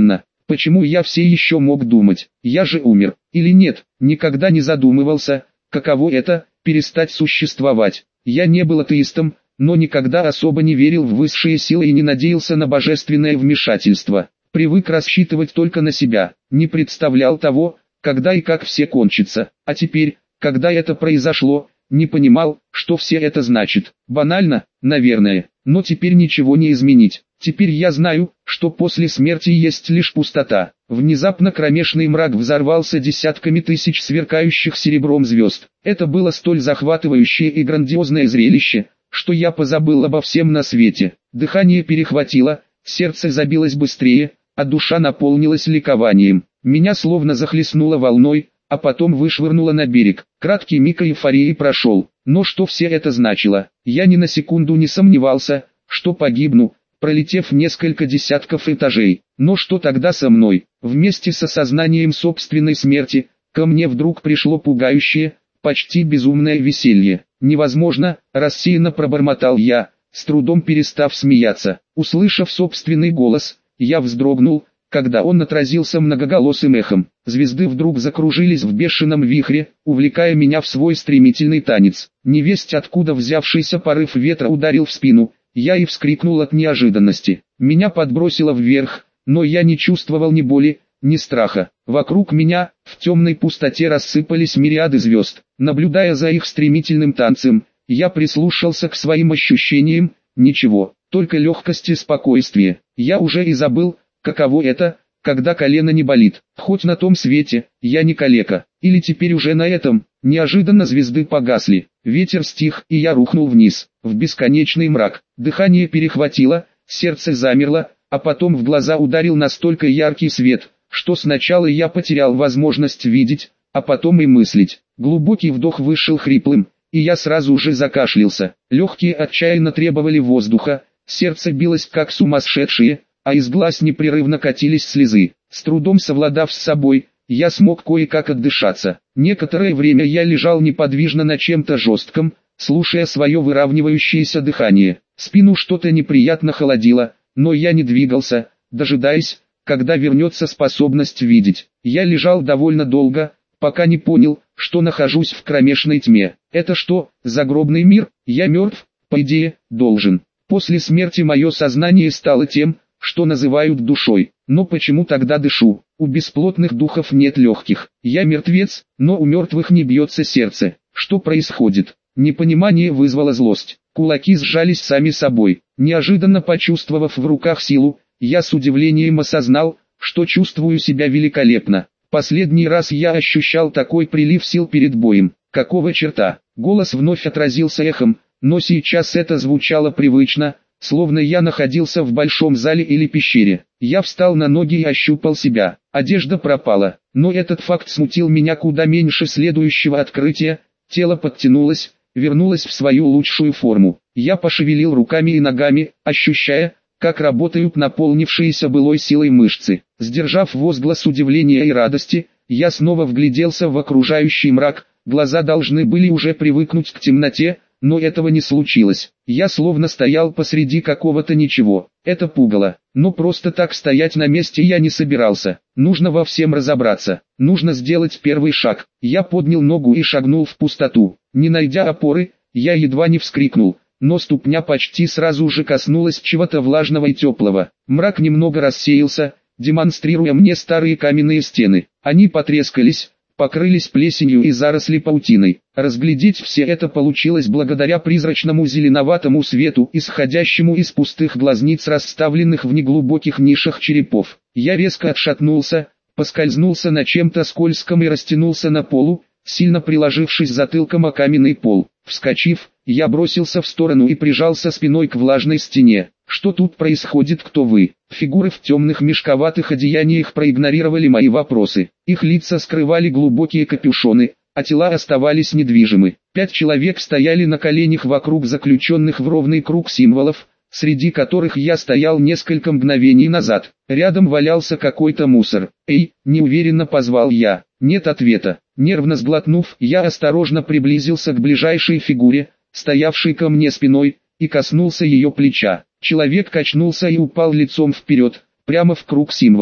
Почему я все еще мог думать, я же умер, или нет, никогда не задумывался, каково это, перестать существовать. Я не был атеистом, но никогда особо не верил в высшие силы и не надеялся на божественное вмешательство. Привык рассчитывать только на себя, не представлял того, когда и как все кончится. А теперь, когда это произошло, не понимал, что все это значит. Банально, наверное, но теперь ничего не изменить. Теперь я знаю, что после смерти есть лишь пустота. Внезапно кромешный мрак взорвался десятками тысяч сверкающих серебром звезд. Это было столь захватывающее и грандиозное зрелище, что я позабыл обо всем на свете. Дыхание перехватило, сердце забилось быстрее, а душа наполнилась ликованием. Меня словно захлестнуло волной, а потом вышвырнуло на берег. Краткий миг эйфории прошел, но что все это значило? Я ни на секунду не сомневался, что погибну, пролетев несколько десятков этажей. Но что тогда со мной? Вместе с осознанием собственной смерти, ко мне вдруг пришло пугающее, почти безумное веселье. «Невозможно», — рассеянно пробормотал я, с трудом перестав смеяться. Услышав собственный голос, я вздрогнул, когда он отразился многоголосым эхом. Звезды вдруг закружились в бешеном вихре, увлекая меня в свой стремительный танец. Невесть откуда взявшийся порыв ветра ударил в спину, я и вскрикнул от неожиданности. Меня подбросило вверх, но я не чувствовал ни боли, ни страха. Вокруг меня, в темной пустоте рассыпались мириады звезд. Наблюдая за их стремительным танцем, я прислушался к своим ощущениям. Ничего, только легкость и спокойствие. Я уже и забыл, каково это, когда колено не болит. Хоть на том свете, я не калека. Или теперь уже на этом. Неожиданно звезды погасли. Ветер стих, и я рухнул вниз, в бесконечный мрак. Дыхание перехватило, сердце замерло, а потом в глаза ударил настолько яркий свет, что сначала я потерял возможность видеть, а потом и мыслить. Глубокий вдох вышел хриплым, и я сразу же закашлялся. Легкие отчаянно требовали воздуха, сердце билось как сумасшедшее, а из глаз непрерывно катились слезы. С трудом совладав с собой, я смог кое-как отдышаться. Некоторое время я лежал неподвижно на чем-то жестком, слушая свое выравнивающееся дыхание. Спину что-то неприятно холодило, но я не двигался, дожидаясь, когда вернется способность видеть. Я лежал довольно долго, пока не понял, что нахожусь в кромешной тьме. Это что, загробный мир? Я мертв? По идее, должен. После смерти мое сознание стало тем, что называют душой. Но почему тогда дышу? У бесплотных духов нет легких. Я мертвец, но у мертвых не бьется сердце. Что происходит? Непонимание вызвало злость. Кулаки сжались сами собой. Неожиданно почувствовав в руках силу, я с удивлением осознал, что чувствую себя великолепно. Последний раз я ощущал такой прилив сил перед боем. Какого черта? Голос вновь отразился эхом, но сейчас это звучало привычно, словно я находился в большом зале или пещере. Я встал на ноги и ощупал себя. Одежда пропала, но этот факт смутил меня куда меньше следующего открытия. Тело подтянулось, вернулось в свою лучшую форму. Я пошевелил руками и ногами, ощущая, как работают наполнившиеся былой силой мышцы. Сдержав возглас удивления и радости, я снова вгляделся в окружающий мрак. Глаза должны были уже привыкнуть к темноте, но этого не случилось. Я словно стоял посреди какого-то ничего. Это пугало. Но просто так стоять на месте я не собирался. Нужно во всем разобраться. Нужно сделать первый шаг. Я поднял ногу и шагнул в пустоту. Не найдя опоры, я едва не вскрикнул, но ступня почти сразу же коснулась чего-то влажного и теплого. Мрак немного рассеялся, демонстрируя мне старые каменные стены. Они потрескались, покрылись плесенью и заросли паутиной. Разглядеть все это получилось благодаря призрачному зеленоватому свету, исходящему из пустых глазниц, расставленных в неглубоких нишах черепов. Я резко отшатнулся, поскользнулся на чем-то скользком и растянулся на полу, сильно приложившись затылком о каменный пол. Вскочив, я бросился в сторону и прижался спиной к влажной стене. Что тут происходит, кто вы? Фигуры в темных мешковатых одеяниях проигнорировали мои вопросы. Их лица скрывали глубокие капюшоны, а тела оставались недвижимы. 5 человек стояли на коленях вокруг заключенных в ровный круг символов, среди которых я стоял несколько мгновений назад. Рядом валялся какой-то мусор. «Эй!» – неуверенно позвал я. Нет ответа. Нервно сглотнув, я осторожно приблизился к ближайшей фигуре, стоявшей ко мне спиной, и коснулся ее плеча. Человек качнулся и упал лицом вперед, прямо в круг символов.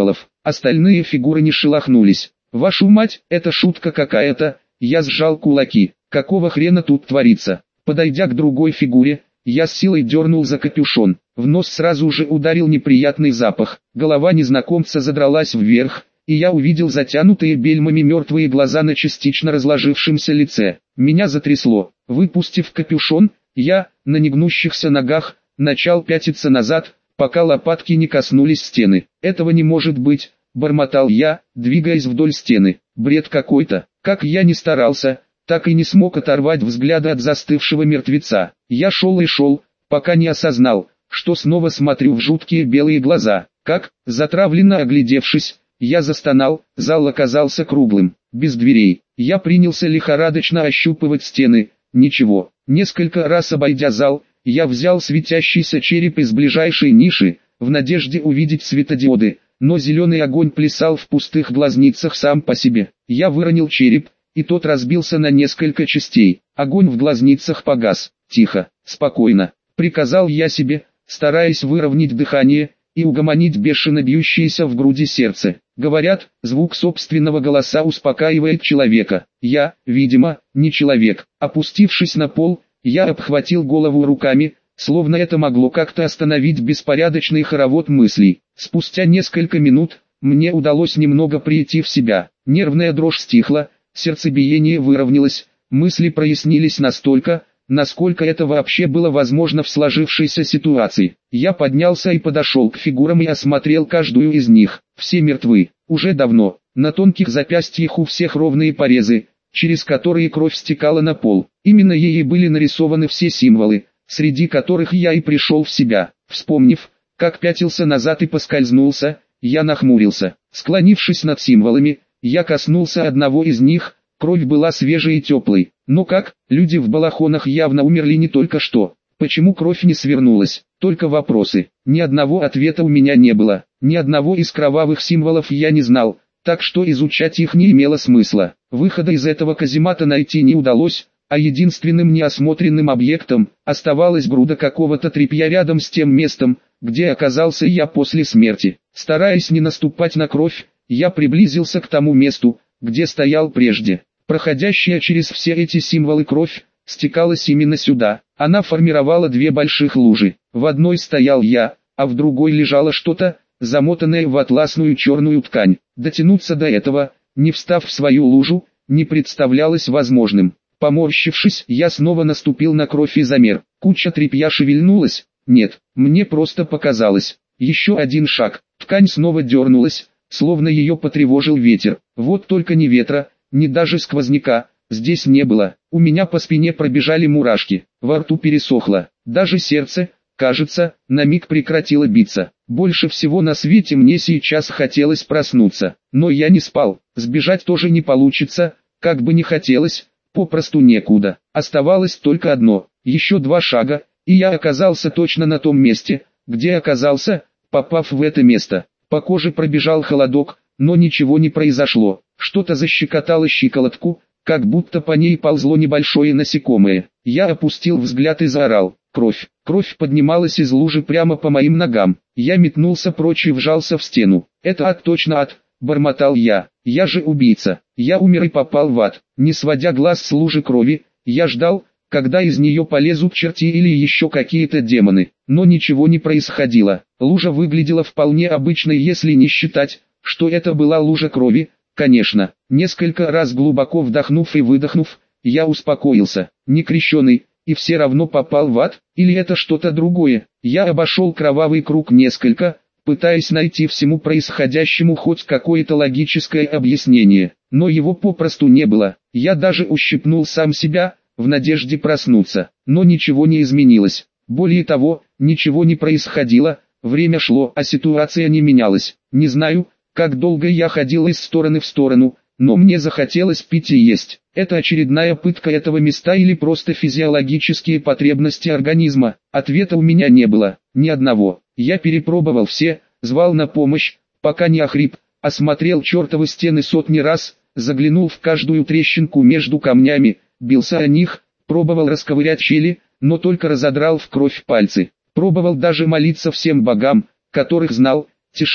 остальные фигуры не шелохнулись. Вашу мать, это шутка какая-то, я сжал кулаки. Какого хрена тут творится? Подойдя к другой фигуре, я с силой дернул за капюшон. В нос сразу же ударил неприятный запах. Голова незнакомца задралась вверх, и я увидел затянутые бельмами мертвые глаза на частично разложившемся лице. Меня затрясло. Выпустив капюшон, я, на негнущихся ногах, начал пятиться назад, пока лопатки не коснулись стены. «Этого не может быть», — бормотал я, двигаясь вдоль стены. «Бред какой-то». Как я ни старался, так и не смог оторвать взгляда от застывшего мертвеца. Я шел и шел, пока не осознал, что снова смотрю в жуткие белые глаза. Как, затравленно оглядевшись, я застонал, зал оказался круглым, без дверей. Я принялся лихорадочно ощупывать стены, ничего. Несколько раз обойдя зал, я взял светящийся череп из ближайшей ниши, в надежде увидеть светодиоды, но зеленый огонь плясал в пустых глазницах сам по себе. Я выронил череп, и тот разбился на несколько частей. Огонь в глазницах погас. «Тихо, спокойно», — приказал я себе, стараясь выровнять дыхание и угомонить бешено бьющееся в груди сердце. Говорят, звук собственного голоса успокаивает человека. Я, видимо, не человек. Опустившись на пол, я обхватил голову руками, словно это могло как-то остановить беспорядочный хоровод мыслей. Спустя несколько минут, мне удалось немного прийти в себя. Нервная дрожь стихла, сердцебиение выровнялось, мысли прояснились настолько, насколько это вообще было возможно в сложившейся ситуации. Я поднялся и подошел к фигурам и осмотрел каждую из них. Все мертвы, уже давно. На тонких запястьях у всех ровные порезы, через которые кровь стекала на пол. Именно ей были нарисованы все символы, среди которых я и пришел в себя. Вспомнив, как пятился назад и поскользнулся, я нахмурился. Склонившись над символами, я коснулся одного из них. Кровь была свежей и теплой. Но как, люди в балахонах явно умерли не только что. Почему кровь не свернулась? Только вопросы. Ни одного ответа у меня не было. Ни одного из кровавых символов я не знал, так что изучать их не имело смысла. Выхода из этого каземата найти не удалось, а единственным неосмотренным объектом оставалась груда какого-то тряпья рядом с тем местом, где оказался я после смерти. Стараясь не наступать на кровь, я приблизился к тому месту, где стоял прежде. Проходящая через все эти символы кровь стекалась именно сюда. Она формировала две больших лужи. В одной стоял я, а в другой лежало что-то, замотанное в атласную черную ткань. Дотянуться до этого, не встав в свою лужу, не представлялось возможным. Поморщившись, я снова наступил на кровь и замер. Куча тряпья шевельнулась. Нет, мне просто показалось. Еще один шаг. Ткань снова дернулась, словно ее потревожил ветер. Вот только ни ветра, ни даже сквозняка здесь не было. У меня по спине пробежали мурашки, во рту пересохло. Даже сердце, кажется, на миг прекратило биться. Больше всего на свете мне сейчас хотелось проснуться. Но я не спал, сбежать тоже не получится, как бы ни хотелось, попросту некуда. Оставалось только одно, еще 2 шага, и я оказался точно на том месте, где оказался, попав в это место. По коже пробежал холодок, но ничего не произошло. Что-то защекотало щиколотку, как будто по ней ползло небольшое насекомое. Я опустил взгляд и заорал. Кровь. Кровь поднималась из лужи прямо по моим ногам. Я метнулся прочь и вжался в стену. «Это ад, точно ад», — бормотал я. «Я же убийца. Я умер и попал в ад». Не сводя глаз с лужи крови, я ждал, когда из нее полезут черти или еще какие-то демоны. Но ничего не происходило. Лужа выглядела вполне обычной, если не считать, что это была лужа крови. Конечно, несколько раз глубоко вдохнув и выдохнув, я успокоился. Не крещеный, и все равно попал в ад, или это что-то другое. Я обошел кровавый круг несколько, пытаясь найти всему происходящему хоть какое-то логическое объяснение, но его попросту не было. Я даже ущипнул сам себя, в надежде проснуться, но ничего не изменилось. Более того, ничего не происходило, время шло, а ситуация не менялась. Не знаю, как долго я ходил из стороны в сторону, но мне захотелось пить и есть. Это очередная пытка этого места или просто физиологические потребности организма? Ответа у меня не было, ни одного. Я перепробовал все, звал на помощь, пока не охрип, осмотрел чертовы стены сотни раз, заглянул в каждую трещинку между камнями, бился о них, пробовал расковырять щели, но только разодрал в кровь пальцы. Пробовал даже молиться всем богам, которых знал. Тишина.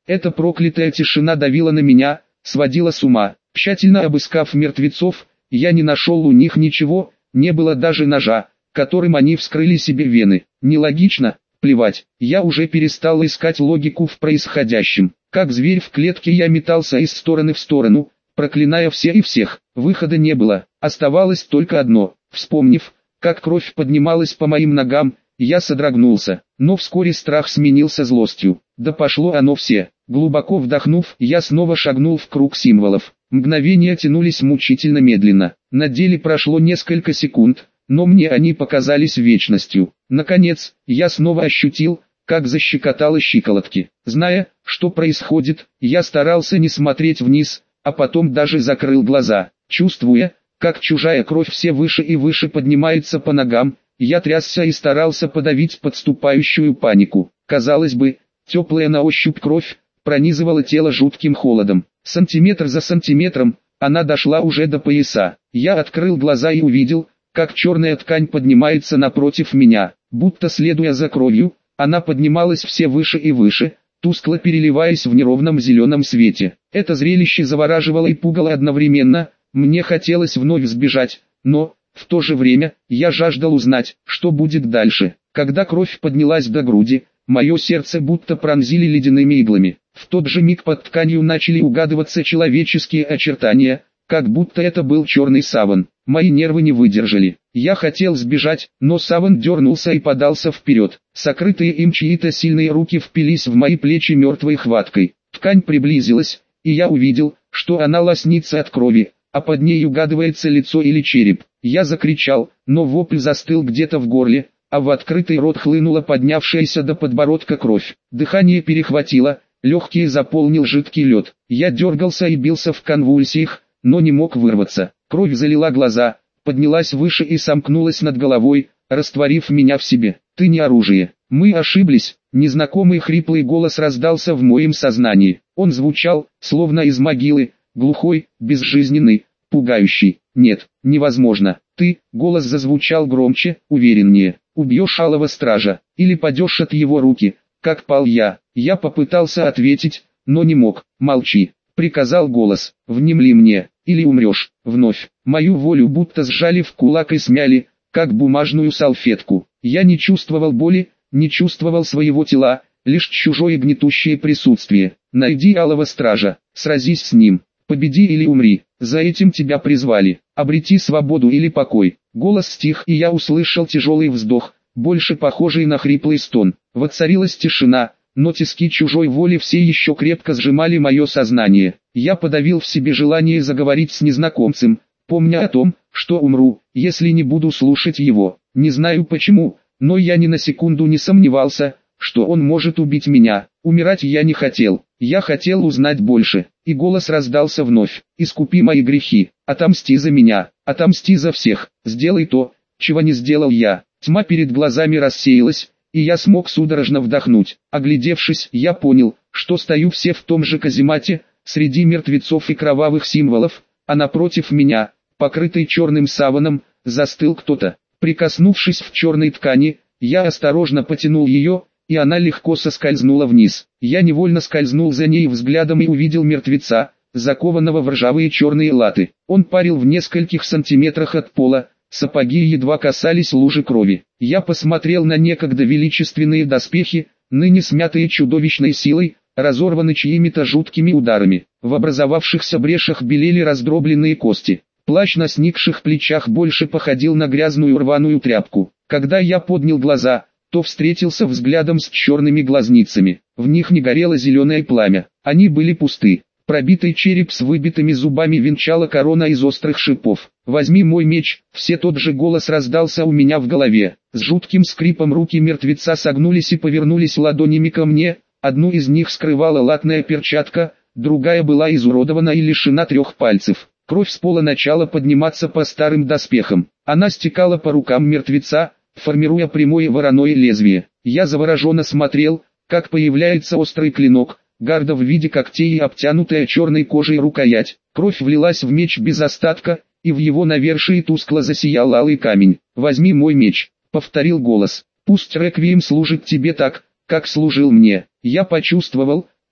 Эта проклятая тишина давила на меня, сводила с ума. Тщательно обыскав мертвецов, я не нашел у них ничего, не было даже ножа, которым они вскрыли себе вены. Нелогично, плевать, я уже перестал искать логику в происходящем. Как зверь в клетке я метался из стороны в сторону, проклиная все и всех. Выхода не было, оставалось только одно. Вспомнив, как кровь поднималась по моим ногам, я содрогнулся, но вскоре страх сменился злостью. Да пошло оно все. Глубоко вдохнув, я снова шагнул в круг символов. Мгновения тянулись мучительно медленно. На деле прошло несколько секунд, но мне они показались вечностью. Наконец, я снова ощутил, как защекотало щиколотки. Зная, что происходит, я старался не смотреть вниз, а потом даже закрыл глаза. Чувствуя, как чужая кровь все выше и выше поднимается по ногам, я трясся и старался подавить подступающую панику. Казалось бы, теплая на ощупь кровь пронизывала тело жутким холодом. Сантиметр за сантиметром, она дошла уже до пояса. Я открыл глаза и увидел, как черная ткань поднимается напротив меня. Будто следуя за кровью, она поднималась все выше и выше, тускло переливаясь в неровном зеленом свете. Это зрелище завораживало и пугало одновременно. Мне хотелось вновь сбежать, но, в то же время, я жаждал узнать, что будет дальше. Когда кровь поднялась до груди, мое сердце будто пронзили ледяными иглами. В тот же миг под тканью начали угадываться человеческие очертания, как будто это был черный саван. Мои нервы не выдержали. Я хотел сбежать, но саван дернулся и подался вперед. Сокрытые им чьи-то сильные руки впились в мои плечи мертвой хваткой. Ткань приблизилась, и я увидел, что она лоснится от крови, а под ней угадывается лицо или череп. Я закричал, но вопль застыл где-то в горле, а в открытый рот хлынула поднявшаяся до подбородка кровь. Дыхание перехватило, легкие заполнил жидкий лед. Я дергался и бился в конвульсиях, но не мог вырваться. Кровь залила глаза, поднялась выше и сомкнулась над головой, растворив меня в себе. «Ты не оружие. Мы ошиблись». Незнакомый хриплый голос раздался в моем сознании. Он звучал, словно из могилы, глухой, безжизненный, пугающий. «Нет, невозможно. Ты», голос зазвучал громче, увереннее, «убьешь алого стража, или падешь от его руки, как пал я». Я попытался ответить, но не мог. «Молчи», приказал голос, «внемли мне, или умрешь». Вновь, мою волю будто сжали в кулак и смяли, как бумажную салфетку. Я не чувствовал боли, не чувствовал своего тела, лишь чужое гнетущее присутствие. «Найди алого стража, сразись с ним, победи или умри, за этим тебя призвали, обрети свободу или покой». Голос стих, и я услышал тяжелый вздох, больше похожий на хриплый стон. Воцарилась тишина, но тиски чужой воли все еще крепко сжимали мое сознание. Я подавил в себе желание заговорить с незнакомцем, помня о том, что умру, если не буду слушать его. Не знаю почему, но я ни на секунду не сомневался, что он может убить меня. Умирать я не хотел, я хотел узнать больше. И голос раздался вновь: «Искупи мои грехи, отомсти за меня, отомсти за всех, сделай то, чего не сделал я». Тьма перед глазами рассеялась, и я смог судорожно вдохнуть. Оглядевшись, я понял, что стою все в том же каземате, среди мертвецов и кровавых символов, а напротив меня, покрытый черным саваном, застыл кто-то. Прикоснувшись в черной ткани, я осторожно потянул ее, и она легко соскользнула вниз. Я невольно скользнул за ней взглядом и увидел мертвеца, закованного в ржавые черные латы. Он парил в нескольких сантиметрах от пола, сапоги едва касались лужи крови. Я посмотрел на некогда величественные доспехи, ныне смятые чудовищной силой, разорваны чьими-то жуткими ударами. В образовавшихся брешах белели раздробленные кости. Плащ на сникших плечах больше походил на грязную рваную тряпку. Когда я поднял глаза, то встретился взглядом с черными глазницами. В них не горело зеленое пламя, они были пусты. Пробитый череп с выбитыми зубами венчала корона из острых шипов. «Возьми мой меч», все тот же голос раздался у меня в голове. С жутким скрипом руки мертвеца согнулись и повернулись ладонями ко мне, одну из них скрывала латная перчатка, другая была изуродована и лишена 3 пальцев. Кровь с пола начала подниматься по старым доспехам. Она стекала по рукам мертвеца, формируя прямое вороное лезвие. Я завороженно смотрел, как появляется острый клинок, гарда в виде когтей и обтянутая черной кожей рукоять. Кровь влилась в меч без остатка, и в его навершии тускло засиял алый камень. «Возьми мой меч», — повторил голос. «Пусть реквием служит тебе так, как служил мне». Я почувствовал,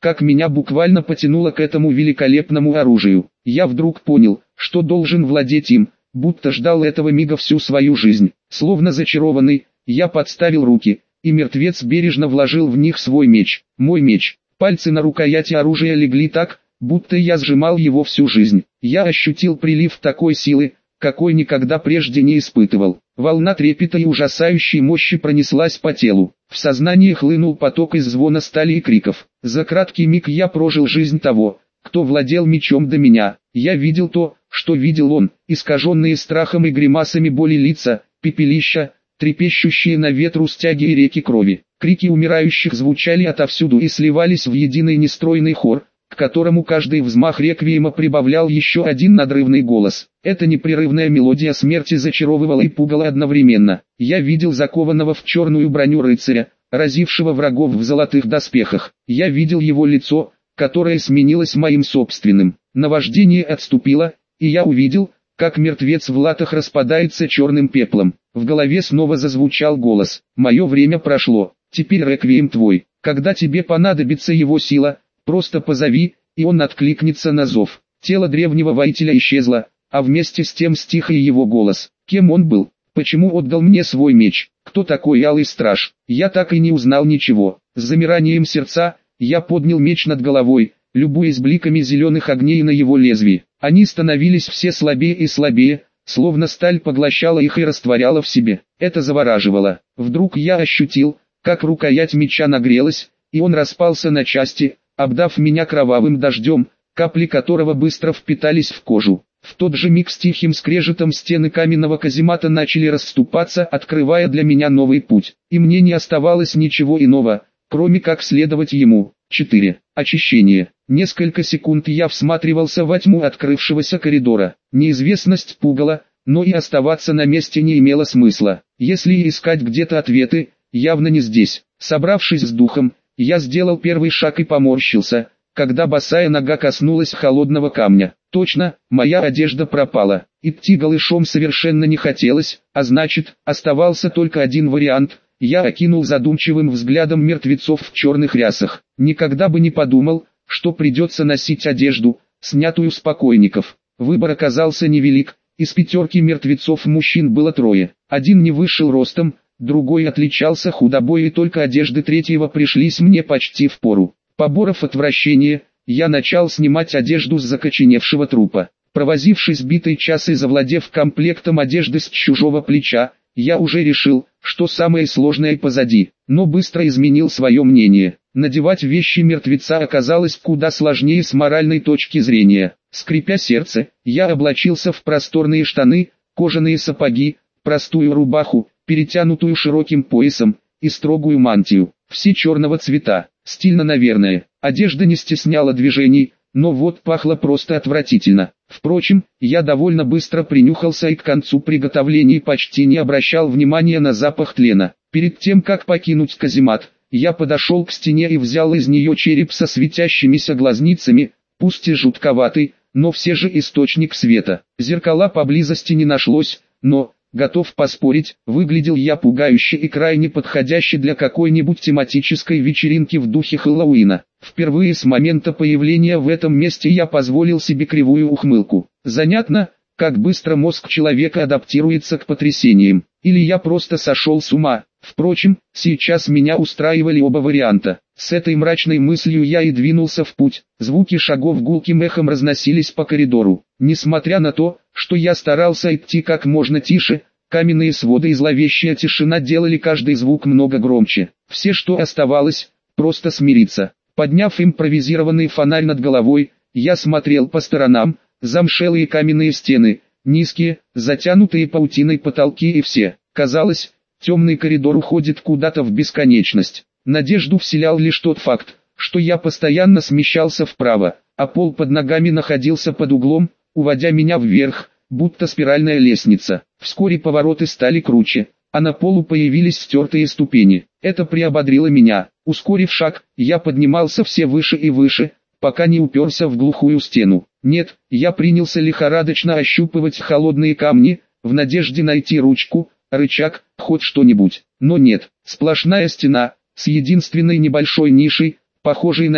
как меня буквально потянуло к этому великолепному оружию. Я вдруг понял, что должен владеть им, будто ждал этого мига всю свою жизнь. Словно зачарованный, я подставил руки, и мертвец бережно вложил в них свой меч. Мой меч. Пальцы на рукояти оружия легли так, будто я сжимал его всю жизнь. Я ощутил прилив такой силы, какой никогда прежде не испытывал. Волна трепета и ужасающей мощи пронеслась по телу. В сознании хлынул поток из звона стали и криков. За краткий миг я прожил жизнь того, кто владел мечом до меня. Я видел то, что видел он, искаженные страхом и гримасами боли лица, пепелища, трепещущие на ветру стяги и реки крови. Крики умирающих звучали отовсюду и сливались в единый нестройный хор, к которому каждый взмах реквиема прибавлял еще один надрывный голос. Эта непрерывная мелодия смерти зачаровывала и пугала одновременно. Я видел закованного в черную броню рыцаря, разившего врагов в золотых доспехах. Я видел его лицо, которое сменилось моим собственным. Наваждение отступило, и я увидел, как мертвец в латах распадается черным пеплом. В голове снова зазвучал голос: «Мое время прошло, теперь реквием твой. Когда тебе понадобится его сила, просто позови, и он откликнется на зов». Тело древнего воителя исчезло, а вместе с тем стих и его голос. Кем он был? Почему отдал мне свой меч? Кто такой Алый Страж? Я так и не узнал ничего. С замиранием сердца, я поднял меч над головой, любуясь бликами зеленых огней на его лезвии. Они становились все слабее и слабее, словно сталь поглощала их и растворяла в себе. Это завораживало. Вдруг я ощутил, как рукоять меча нагрелась, и он распался на части, обдав меня кровавым дождем, капли которого быстро впитались в кожу. В тот же миг с тихим скрежетом стены каменного каземата начали расступаться, открывая для меня новый путь. И мне не оставалось ничего иного, кроме как следовать ему. 4. Очищение. Несколько секунд я всматривался во тьму открывшегося коридора. Неизвестность пугала, но и оставаться на месте не имело смысла. Если и искать где-то ответы, явно не здесь. Собравшись с духом, я сделал первый шаг и поморщился, когда босая нога коснулась холодного камня. Точно, моя одежда пропала. Идти голышом совершенно не хотелось, а значит, оставался только один вариант. Я окинул задумчивым взглядом мертвецов в черных рясах. Никогда бы не подумал, что придется носить одежду, снятую с покойников. Выбор оказался невелик. Из 5 мертвецов мужчин было 3. Один не вышел ростом, другой отличался худобой, и только одежды третьего пришлись мне почти впору. Поборов отвращение, я начал снимать одежду с закоченевшего трупа. Провозившись битый час и завладев комплектом одежды с чужого плеча, я уже решил, что самое сложное позади, но быстро изменил свое мнение. Надевать вещи мертвеца оказалось куда сложнее с моральной точки зрения. Скрипя сердце, я облачился в просторные штаны, кожаные сапоги, простую рубаху, перетянутую широким поясом, и строгую мантию. Все черного цвета. Стильно, наверное. Одежда не стесняла движений, но вот пахло просто отвратительно. Впрочем, я довольно быстро принюхался и к концу приготовлений почти не обращал внимания на запах тлена. Перед тем как покинуть каземат, я подошел к стене и взял из нее череп со светящимися глазницами, пусть и жутковатый, но все же источник света. Зеркала поблизости не нашлось, но, готов поспорить, выглядел я пугающе и крайне подходяще для какой-нибудь тематической вечеринки в духе Хэллоуина. Впервые с момента появления в этом месте я позволил себе кривую ухмылку. Занятно, как быстро мозг человека адаптируется к потрясениям. Или я просто сошел с ума. Впрочем, сейчас меня устраивали оба варианта. С этой мрачной мыслью я и двинулся в путь. Звуки шагов гулким эхом разносились по коридору. Несмотря на то, что я старался идти как можно тише, каменные своды и зловещая тишина делали каждый звук много громче. Все, что оставалось, просто смириться. Подняв импровизированный фонарь над головой, я смотрел по сторонам. Замшелые каменные стены, низкие, затянутые паутиной потолки и все. Казалось, темный коридор уходит куда-то в бесконечность. Надежду вселял лишь тот факт, что я постоянно смещался вправо, а пол под ногами находился под углом, уводя меня вверх, будто спиральная лестница. Вскоре повороты стали круче, а на полу появились стертые ступени. Это приободрило меня. Ускорив шаг, я поднимался все выше и выше, пока не уперся в глухую стену. Нет, я принялся лихорадочно ощупывать холодные камни, в надежде найти ручку, рычаг, хоть что-нибудь. Но нет, сплошная стена, с единственной небольшой нишей, похожей на те,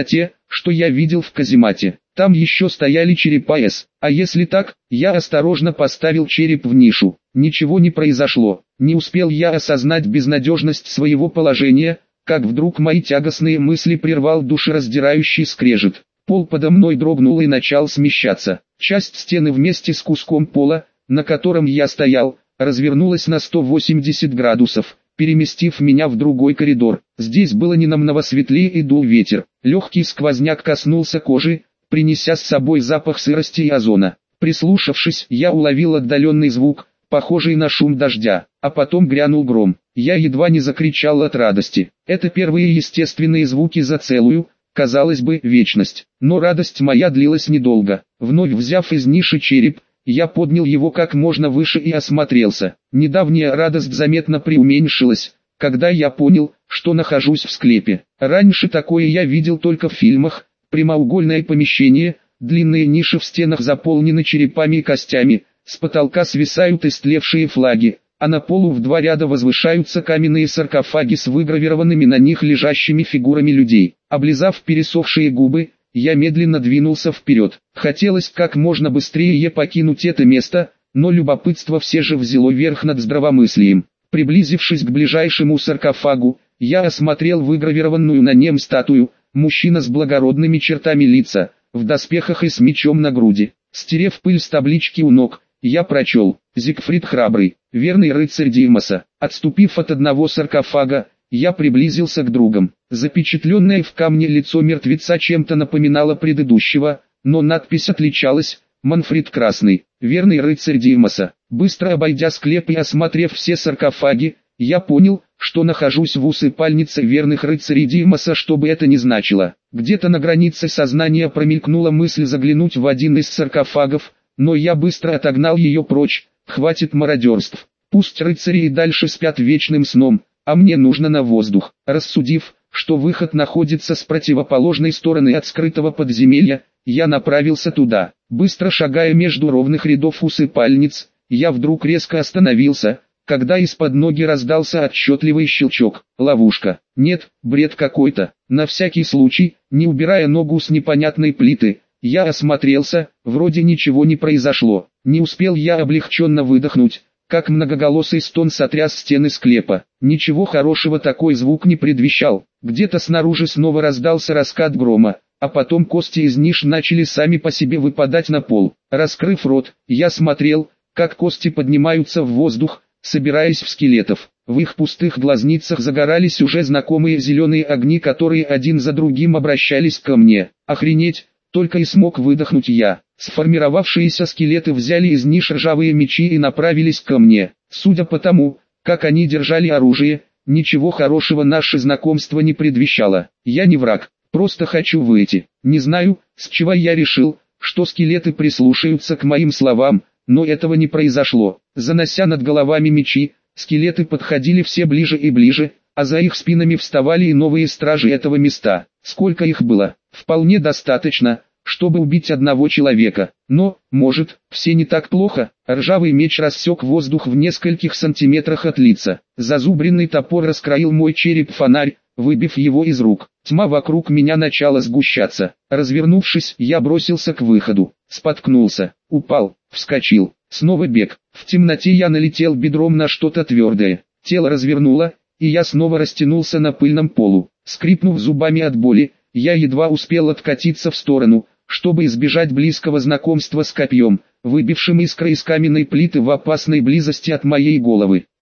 что я видел в каземате. Там еще стояли черепа С. А если так, я осторожно поставил череп в нишу. Ничего не произошло. Не успел я осознать безнадежность своего положения, как вдруг мои тягостные мысли прервал душераздирающий скрежет. Пол подо мной дрогнул и начал смещаться. Часть стены вместе с куском пола, на котором я стоял, развернулась на 180 градусов, переместив меня в другой коридор. Здесь было ненамного светлее и дул ветер. Легкий сквозняк коснулся кожи, принеся с собой запах сырости и озона. Прислушавшись, я уловил отдаленный звук, похожий на шум дождя, а потом грянул гром. Я едва не закричал от радости. Это первые естественные звуки за целую, казалось бы, вечность. Но радость моя длилась недолго. Вновь взяв из ниши череп, я поднял его как можно выше и осмотрелся. Недавняя радость заметно преуменьшилась, когда я понял, что нахожусь в склепе. Раньше такое я видел только в фильмах. Прямоугольное помещение, длинные ниши в стенах заполнены черепами и костями, с потолка свисают истлевшие флаги, а на полу в два ряда возвышаются каменные саркофаги с выгравированными на них лежащими фигурами людей. Облизав пересохшие губы, я медленно двинулся вперед. Хотелось как можно быстрее покинуть это место, но любопытство все же взяло верх над здравомыслием. Приблизившись к ближайшему саркофагу, я осмотрел выгравированную на нем статую. Мужчина с благородными чертами лица, в доспехах и с мечом на груди. Стерев пыль с таблички у ног, я прочел: «Зигфрид Храбрый, верный рыцарь Димаса». Отступив от одного саркофага, я приблизился к другим. Запечатленное в камне лицо мертвеца чем-то напоминало предыдущего, но надпись отличалась: «Манфред Красный, верный рыцарь Димаса». Быстро обойдя склеп и осмотрев все саркофаги, я понял, что нахожусь в усыпальнице верных рыцарей Димаса, что бы это ни значило. Где-то на границе сознания промелькнула мысль заглянуть в один из саркофагов, но я быстро отогнал ее прочь. Хватит мародерств. Пусть рыцари и дальше спят вечным сном, а мне нужно на воздух. Рассудив, что выход находится с противоположной стороны от скрытого подземелья, я направился туда. Быстро шагая между ровных рядов усыпальниц, я вдруг резко остановился, когда из-под ноги раздался отчетливый щелчок. Ловушка. Нет, бред какой-то. На всякий случай, не убирая ногу с непонятной плиты, я осмотрелся, вроде ничего не произошло. Не успел я облегченно выдохнуть, как многоголосый стон сотряс стены склепа. Ничего хорошего такой звук не предвещал. Где-то снаружи снова раздался раскат грома, а потом кости из ниш начали сами по себе выпадать на пол. Раскрыв рот, я смотрел, как кости поднимаются в воздух, собираясь в скелетов. В их пустых глазницах загорались уже знакомые зеленые огни, которые один за другим обращались ко мне. Охренеть, только и смог выдохнуть я. Сформировавшиеся скелеты взяли из ниш ржавые мечи и направились ко мне. Судя по тому, как они держали оружие, ничего хорошего наше знакомство не предвещало. Я не враг, просто хочу выйти. Не знаю, с чего я решил, что скелеты прислушаются к моим словам, но этого не произошло. Занося над головами мечи, скелеты подходили все ближе и ближе, а за их спинами вставали и новые стражи этого места. Сколько их было? Вполне достаточно, чтобы убить одного человека. Но, может, все не так плохо. Ржавый меч рассек воздух в нескольких сантиметрах от лица. Зазубренный топор раскроил мой череп-фонарь, выбив его из рук. Тьма вокруг меня начала сгущаться. Развернувшись, я бросился к выходу. Споткнулся, упал, вскочил. Снова бег. В темноте я налетел бедром на что-то твердое. Тело развернуло, и я снова растянулся на пыльном полу. Скрипнув зубами от боли, я едва успел откатиться в сторону, чтобы избежать близкого знакомства с копьем, выбившим искры из каменной плиты в опасной близости от моей головы.